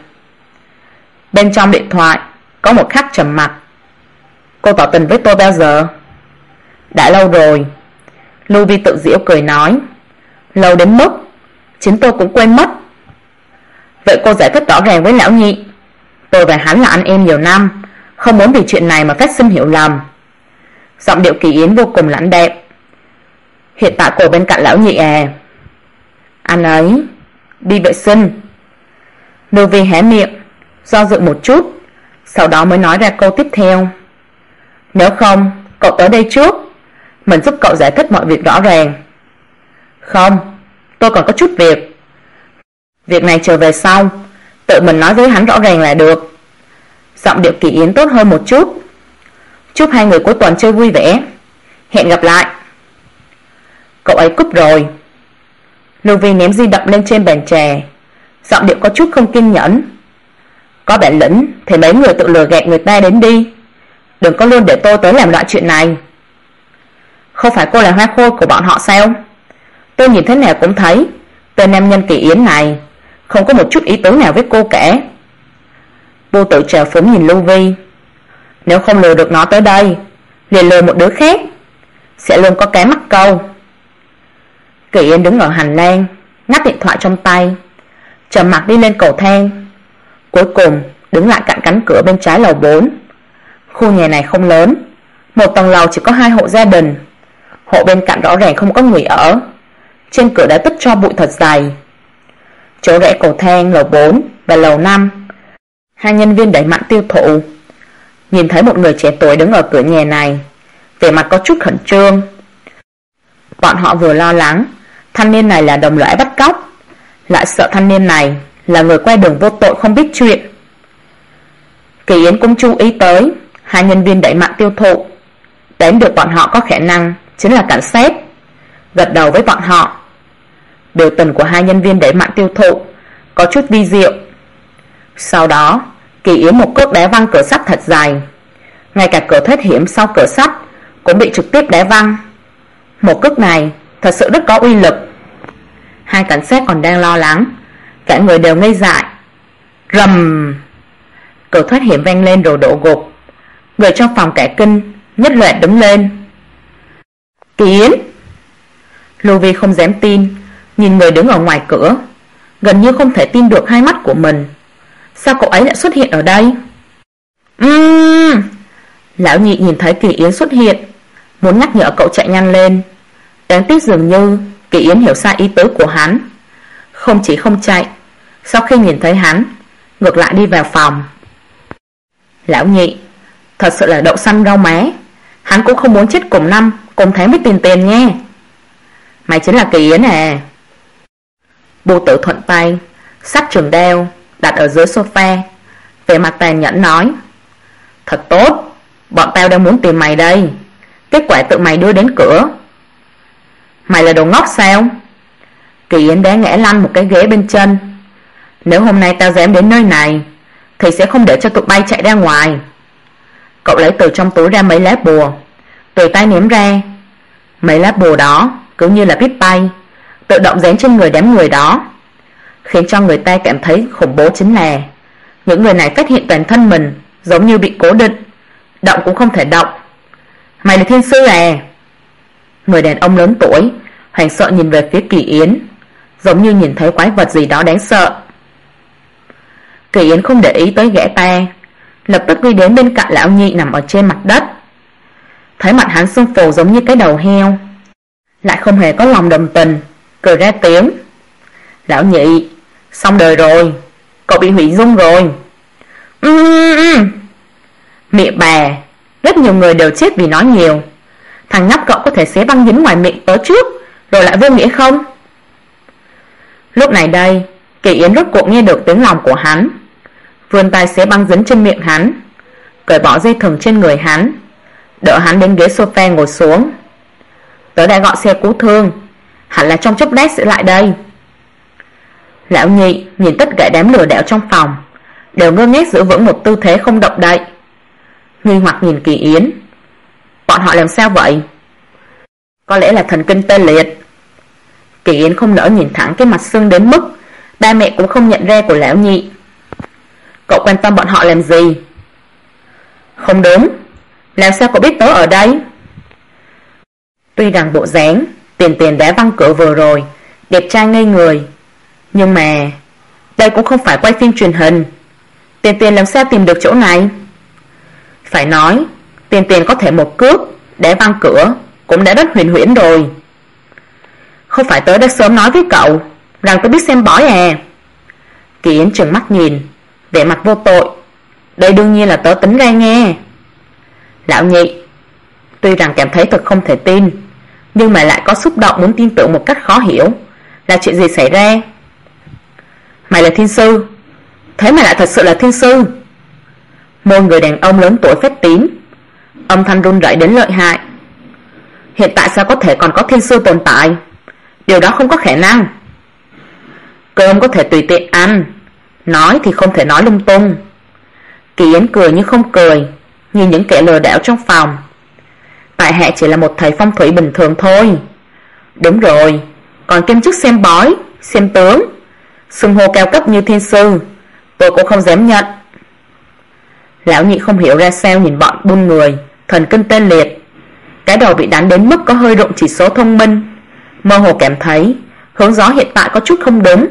Bên trong điện thoại có một khắc trầm mặc. Cô tỏ tình với tôi bao giờ? Đã lâu rồi. Lưu Vi tự giễu cười nói. Lâu đến mức chính tôi cũng quên mất. Vậy cô giải thích rõ ràng với lão nhị. Tôi và hắn là anh em nhiều năm, không muốn vì chuyện này mà phát sinh hiểu lầm. Giọng điệu Kỳ Yến vô cùng lãnh đạm. Hiện tại cô bên cạnh lão nhị à? Anh ấy đi vệ sinh. Lưu Vi hé miệng do dự một chút, sau đó mới nói ra câu tiếp theo. Nếu không cậu tới đây trước, mình giúp cậu giải thích mọi việc rõ ràng. Không, tôi còn có chút việc. Việc này trở về sau, tự mình nói với hắn rõ ràng là được. Giọng điệu Kỳ Yến tốt hơn một chút. Chúc hai người cuối tuần chơi vui vẻ. Hẹn gặp lại. Cậu ấy cúp rồi. Lưu Vi ném di động lên trên bàn trà, giọng điệu có chút không kiên nhẫn. Có bản lĩnh thì mấy người tự lừa gạt người ta đến đi, đừng có luôn để tôi tới làm loại chuyện này. Không phải cô là hoa khôi của bọn họ sao? Tôi nhìn thế nào cũng thấy tên nam nhân Kỳ Yến này không có một chút ý tứ nào với cô cả. Vô Tử trào phúng nhìn Lưu Vi. Nếu không lừa được nó tới đây, liền lừa một đứa khác, sẽ luôn có cái mắc câu. Kỳ Yến đứng ở hành lang, ngắt điện thoại trong tay, trầm mặc đi lên cầu thang, cuối cùng đứng lại cạnh cánh cửa bên trái lầu 4. Khu nhà này không lớn, một tầng lầu chỉ có 2 hộ gia đình. Hộ bên cạnh rõ ràng không có người ở, trên cửa đã tích cho bụi thật dày. Chỗ rẽ cầu thang lầu 4 và lầu 5, 2 nhân viên đẩy mặn tiêu thụ. Nhìn thấy một người trẻ tuổi đứng ở cửa nhà này, vẻ mặt có chút khẩn trương. Bọn họ vừa lo lắng thanh niên này là đồng lõa bắt cóc, lại sợ thanh niên này là người qua đường vô tội không biết chuyện. Kỳ Yến cũng chú ý tới 2 nhân viên đẩy mặn tiêu thụ, đoán được bọn họ có khả năng chính là cảnh sát, gật đầu với bọn họ. Biểu tình của 2 nhân viên đẩy mặn tiêu thụ có chút vi diệu. Sau đó Kỳ Yến một cước đá văng cửa sắt thật dày, ngay cả cửa thoát hiểm sau cửa sắt cũng bị trực tiếp đá văng. Một cước này thật sự rất có uy lực. 2 cảnh sát còn đang lo lắng, cả người đều ngây dại. Rầm! Cửa thoát hiểm vang lên rồi đổ gục. Người trong phòng cả kinh, nhất loạt đứng lên. Kỳ Yến! Lưu Vi không dám tin, nhìn người đứng ở ngoài cửa, gần như không thể tin được hai mắt của mình. Sao cậu ấy lại xuất hiện ở đây? Lão nhị nhìn thấy Kỳ Yến xuất hiện, muốn nhắc nhở cậu chạy nhanh lên. Đáng tiếc dường như Kỳ Yến hiểu sai ý tứ của hắn, không chỉ không chạy, sau khi nhìn thấy hắn, ngược lại đi vào phòng. Lão nhị thật sự là đậu xanh rau má, hắn cũng không muốn chết cùng năm cùng tháng với tiền nha. Mày chính là Kỳ Yến à? Bồ Tử thuận tay xách trường đao đặt ở dưới sofa, vẻ mặt tàn nhẫn nói. Thật tốt, bọn tao đang muốn tìm mày đây, kết quả tự mày đưa đến cửa. Mày là đồ ngốc sao? Kỳ Yến đá ngã lăn một cái ghế bên chân. Nếu hôm nay tao dám đến nơi này thì sẽ không để cho tụi bay chạy ra ngoài. Cậu lấy từ trong túi ra mấy lá bùa, tùy tay ném ra. Mấy lá bùa đó cứ như là biết bay, tự động dán trên người đám người đó. Khiến cho người ta cảm thấy khủng bố chính là những người này phát hiện toàn thân mình giống như bị cố định, động cũng không thể động. Mày là thiên sư à? Người đàn ông lớn tuổi hoảng sợ nhìn về phía Kỳ Yến, giống như nhìn thấy quái vật gì đó đáng sợ. Kỳ Yến không để ý tới gã ta, lập tức đi đến bên cạnh lão nhị nằm ở trên mặt đất. Thấy mặt hắn sưng phù giống như cái đầu heo, lại không hề có lòng đồng tình, cười ra tiếng: "Lão nhị, xong đời rồi, cậu bị hủy dung rồi." Mẹ bà, rất nhiều người đều chết vì nói nhiều. Thằng nhóc cậu có thể xé băng dính ngoài miệng tớ trước rồi lại vô nghĩa không? Lúc này đây, Kỳ Yến rốt cuộc nghe được tiếng lòng của hắn, vươn tay xé băng dính trên miệng hắn, cởi bỏ dây thừng trên người hắn, đỡ hắn đến ghế sofa ngồi xuống. "Tớ đã gọi xe cứu thương, hẳn là trong chốc lát sẽ lại đây." Lão nhị nhìn tất cả đám lừa đảo trong phòng, đều ngơ ngác giữ vững một tư thế không động đậy, nghi hoặc nhìn Kỳ Yến. Bọn họ làm sao vậy? Có lẽ là thần kinh tê liệt. Kỳ Yến không nỡ nhìn thẳng cái mặt sưng đến mức ba mẹ cũng không nhận ra của lão nhị. Cậu quan tâm bọn họ làm gì? Không đúng, làm sao cậu biết tớ ở đây? Tuy rằng bộ dáng Tiền Tiền đá văng cửa vừa rồi đẹp trai ngây người, nhưng mà đây cũng không phải quay phim truyền hình. Tiền Tiền làm sao tìm được chỗ này? Phải nói Tiền Tiền có thể một cước đá văng cửa cũng đã rất huyền huyễn rồi. Không phải tớ đã sớm nói với cậu rằng tớ biết xem bói à? Kỳ Yến trừng mắt nhìn, vẻ mặt vô tội. Đây đương nhiên là tớ tính ra nghe. Lão nhị tuy rằng cảm thấy thật không thể tin, nhưng mà lại có xúc động muốn tin tưởng một cách khó hiểu. Là chuyện gì xảy ra? Mày là thiên sư? Thế mà lại thật sự là thiên sư? Môi người đàn ông lớn tuổi phết tím, âm thanh run rẩy đến lợi hại. Hiện tại sao có thể còn có thiên sư tồn tại? Điều đó không có khả năng. Cơm có thể tùy tiện ăn, nói thì không thể nói lung tung. Kỳ Yến cười như không cười, nhìn những kẻ lừa đảo trong phòng. Tại hạ chỉ là một thầy phong thủy bình thường thôi. Đúng rồi, còn kiêm chức xem bói, xem tướng, xưng hô cao cấp như thiên sư, tôi cũng không dám nhận. Lão nhị không hiểu ra sao nhìn bọn buôn người, thần kinh tê liệt. Cái đầu bị đánh đến mức có hơi rụng chỉ số thông minh, mơ hồ cảm thấy hướng gió hiện tại có chút không đúng.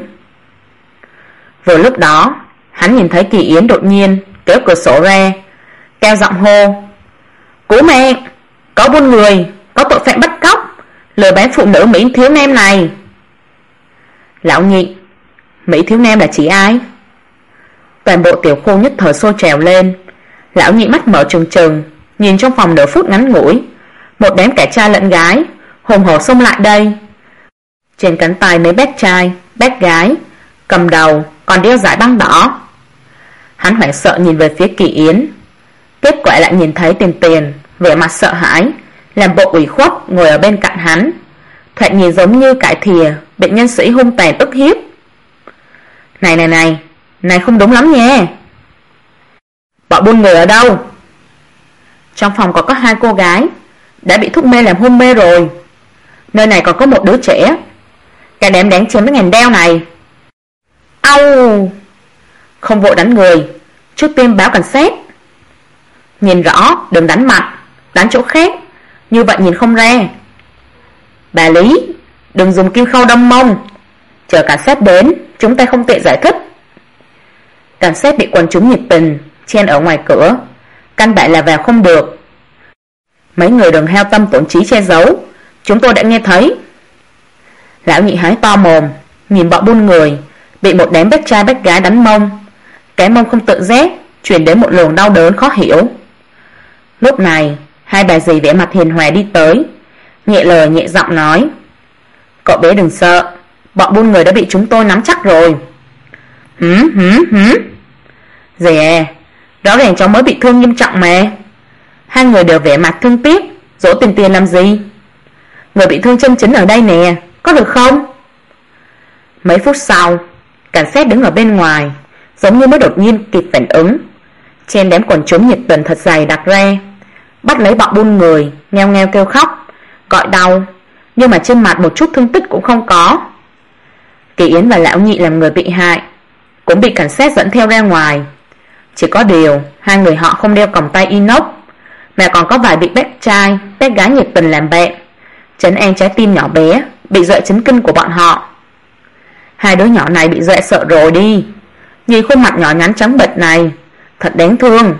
Vừa lúc đó, hắn nhìn thấy Kỳ Yến đột nhiên kéo cửa sổ ra, cao giọng hô: "Cứu mạng! Có buôn người, có tội phạm bắt cóc, lừa bán phụ nữ Mỹ thiếu nam này." Lão nhị, Mỹ thiếu nam là chỉ ai? Toàn bộ tiểu khu nhất thời sôi trào lên. Lão nhị mắt mở trừng trừng, nhìn trong phòng nửa phút ngắn ngủi, một đám cả trai lẫn gái hùng hổ xông lại đây. Trên cánh tay mấy bé trai, bé gái, cầm đầu còn đeo dải băng đỏ. Hắn hoảng sợ nhìn về phía Kỳ Yến, kết quả lại nhìn thấy Tiền Tiền vẻ mặt sợ hãi, làm bộ ủy khuất ngồi ở bên cạnh hắn, thoạt nhìn giống như cải thìa bị nhân sĩ hung tàn ức hiếp. Này không đúng lắm nha. Bọn buôn người ở đâu? Trong phòng có 2 cô gái đã bị thuốc mê làm hôn mê rồi. Nơi này còn có một đứa trẻ. Cả đám đáng chém với ngàn đao này. Au! Không vội đánh người, trước tiên báo cảnh sát. Nhìn rõ, đừng đánh mặt, đánh chỗ khác, như vậy nhìn không ra. Bà Lý, đừng dùng kim khâu đâm mông, chờ cảnh sát đến chúng ta không tiện giải thích. Cảnh sát bị quần chúng nhiệt tình chen ở ngoài cửa, căn bản là vào không được. Mấy người đừng hao tâm tổn trí che giấu, chúng tôi đã nghe thấy. Lão nhị hái to mồm, nhìn bọn buôn người bị một đám bé trai bé gái đánh mông, cái mông không tự giác truyền đến một luồng đau đớn khó hiểu. Lúc này 2 bà dì vẻ mặt hiền hòa đi tới, nhẹ lời nhẹ giọng nói: "Cậu bé đừng sợ, bọn buôn người đã bị chúng tôi nắm chắc rồi." Dì à, rõ ràng cháu mới bị thương nghiêm trọng mà. 2 người đều vẻ mặt thương tiếc, dỗ Tiền Tiền làm gì? Người bị thương chân chính ở đây nè, có được không? Mấy phút sau, cảnh sát đứng ở bên ngoài, giống như mới đột nhiên kịp phản ứng, chen đám quần chúng nhiệt tình thật dày đặc ra, bắt lấy bọn buôn người, ngheo ngheo kêu khóc, gọi đau, nhưng mà trên mặt một chút thương tích cũng không có. Kỳ Yến và lão nhị làm người bị hại cũng bị cảnh sát dẫn theo ra ngoài. Chỉ có điều 2 người họ không đeo còng tay inox, mà còn có vài bị bé trai, bé gái nhiệt tình làm bạn, trấn an trái tim nhỏ bé bị dọa chấn kinh của bọn họ. Hai đứa nhỏ này bị dọa sợ rồi đi. Nhìn khuôn mặt nhỏ nhắn trắng bệch này, thật đáng thương.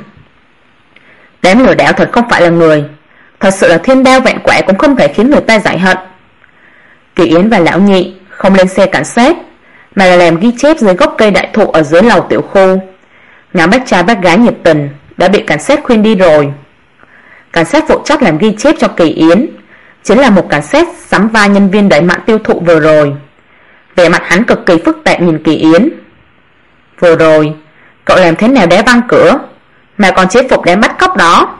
Đám lừa đảo thật không phải là người. Thật sự là thiên đao vạn quả cũng không thể khiến người ta giải hận. Kỳ Yến và Lão Nhị không lên xe cảnh sát, mà là làm ghi chép dưới gốc cây đại thụ ở dưới lầu tiểu khu. Nhóm bác trai bác gái nhiệt tình đã bị cảnh sát khuyên đi rồi. Cảnh sát phụ trách làm ghi chép cho Kỳ Yến chính là một cảnh sát sắm vai nhân viên đẩy mặn tiêu thụ vừa rồi. Vẻ mặt hắn cực kỳ phức tạp nhìn Kỳ Yến. Vừa rồi cậu làm thế nào đá văng cửa mà còn chế phục đám bắt cóc đó?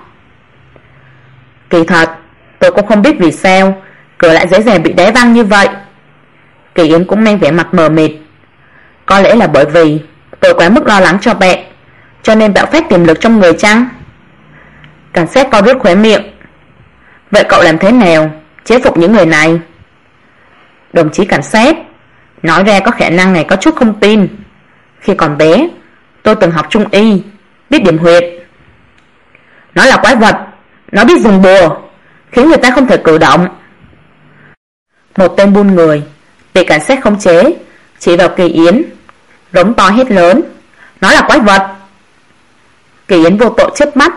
Kỳ thật tôi cũng không biết vì sao cửa lại dễ dàng bị đá văng như vậy. Kỳ Yến cũng mang vẻ mặt mờ mịt. Có lẽ là bởi vì tôi quá mức lo lắng cho bạn, cho nên bạo phát tiềm lực trong người chăng? Cảnh sát co rút khóe miệng. Vậy cậu làm thế nào chế phục những người này? Đồng chí cảnh sát, nói ra có khả năng này có chút không tin. Khi còn bé tôi từng học trung y, biết điểm huyệt. Nó là quái vật, nó biết dùng bùa, khiến người ta không thể cử động. Một tên buôn người bị cảnh sát khống chế, chỉ vào Kỳ Yến, rống to hét lớn. Nó là quái vật. Kỳ Yến vô tội chớp mắt.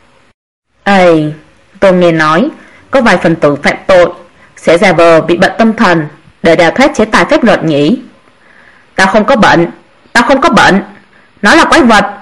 Ây, tôi nghe nói có vài phần tử phạm tội sẽ giả vờ bị bệnh tâm thần để đào thoát chế tài pháp luật nhỉ? Tao không có bệnh, tao không có bệnh, nó là quái vật.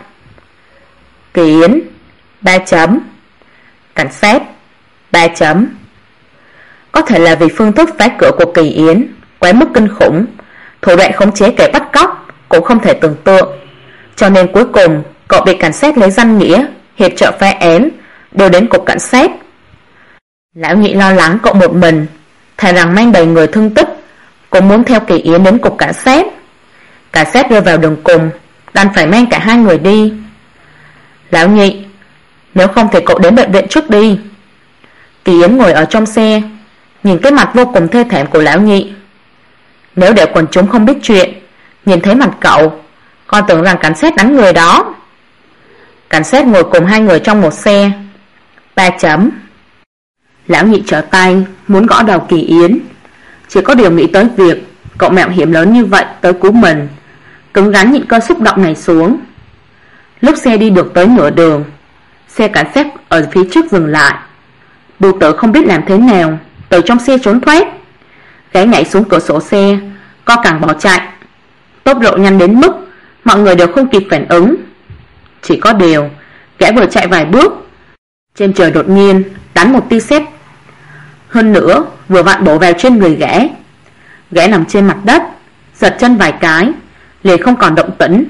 Kỳ Yến 3 chấm. Cảnh sát 3 chấm. Có thể là vì phương thức phá cửa của Kỳ Yến quá mức kinh khủng, thủ đoạn khống chế kẻ bắt cóc cũng không thể tưởng tượng, cho nên cuối cùng cậu bị cảnh sát lấy danh nghĩa hiệp trợ phá án đưa đến cục cảnh sát. Lão Nhị lo lắng cậu một mình, thà rằng mang đầy người thương tích cũng muốn theo Kỳ Yến đến cục cảnh sát. Cảnh sát rơi vào đường cùng, đành phải mang cả hai người đi. Lão Nhị, nếu không thì cậu đến bệnh viện trước đi. Kỳ Yến ngồi ở trong xe, nhìn cái mặt vô cùng thê thảm của Lão Nhị. Nếu để quần chúng không biết chuyện, nhìn thấy mặt cậu, còn tưởng rằng cảnh sát đánh người đó. Cảnh sát ngồi cùng hai người trong một xe. 3 chấm. Lão Nhị trở tay muốn gõ đầu Kỳ Yến, chỉ có điều nghĩ tới việc cậu mạo hiểm lớn như vậy tới cứu mình, cứng rắn nhịn cơn xúc động này xuống. Lúc xe đi được tới nửa đường, xe cảnh sát ở phía trước dừng lại. Bưu tử không biết làm thế nào từ trong xe trốn thoát, gã nhảy xuống cửa sổ xe, co cẳng bỏ chạy. Tốc độ nhanh đến mức mọi người đều không kịp phản ứng. Chỉ có điều gã vừa chạy vài bước, trên trời đột nhiên đánh một tia sét, hơn nữa vừa vặn bổ vào trên người gã. Gã nằm trên mặt đất, giật chân vài cái, liền không còn động tĩnh.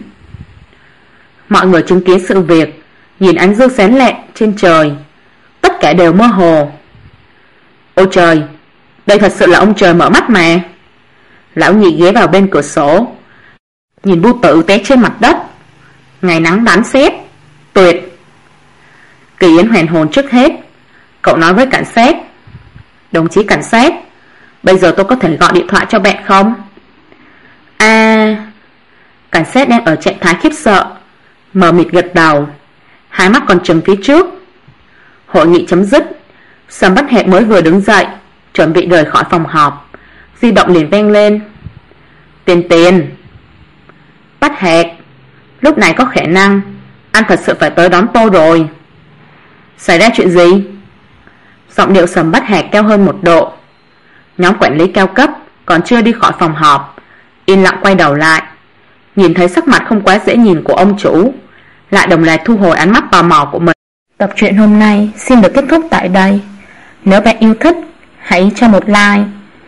Mọi người chứng kiến sự việc, nhìn ánh dương sáng lẹ trên trời, tất cả đều mơ hồ. Ôi trời, đây thật sự là ông trời mở mắt mà. Lão Nhị ghé vào bên cửa sổ, nhìn Bưu Tử té trên mặt đất. Ngày nắng đánh sét, tuyệt. Kỳ Yến hoàn hồn trước hết. Cậu nói với cảnh sát. Đồng chí cảnh sát, bây giờ tôi có thể gọi điện thoại cho bạn không? Cảnh sát đang ở trạng thái khiếp sợ, mờ mịt gật đầu, hai mắt còn trừng phía trước. Hội nghị chấm dứt, Sầm Bách Hạc mới vừa đứng dậy chuẩn bị rời khỏi phòng họp, di động liền vang lên. Tiền. Bách Hạc, lúc này có khả năng anh thật sự phải tới đón tôi rồi. Xảy ra chuyện gì? Giọng điệu Sầm Bách Hạc cao hơn 1 độ. Nhóm quản lý cao cấp còn chưa đi khỏi phòng họp, yên lặng quay đầu lại, nhìn thấy sắc mặt không quá dễ nhìn của ông chủ, lại đồng loạt thu hồi ánh mắt tò mò của mình. Tập truyện hôm nay xin được kết thúc tại đây. Nếu bạn yêu thích, hãy cho một like,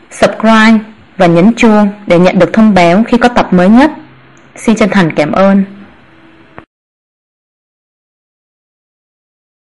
subscribe và nhấn chuông để nhận được thông báo khi có tập mới nhất. Xin chân thành cảm ơn.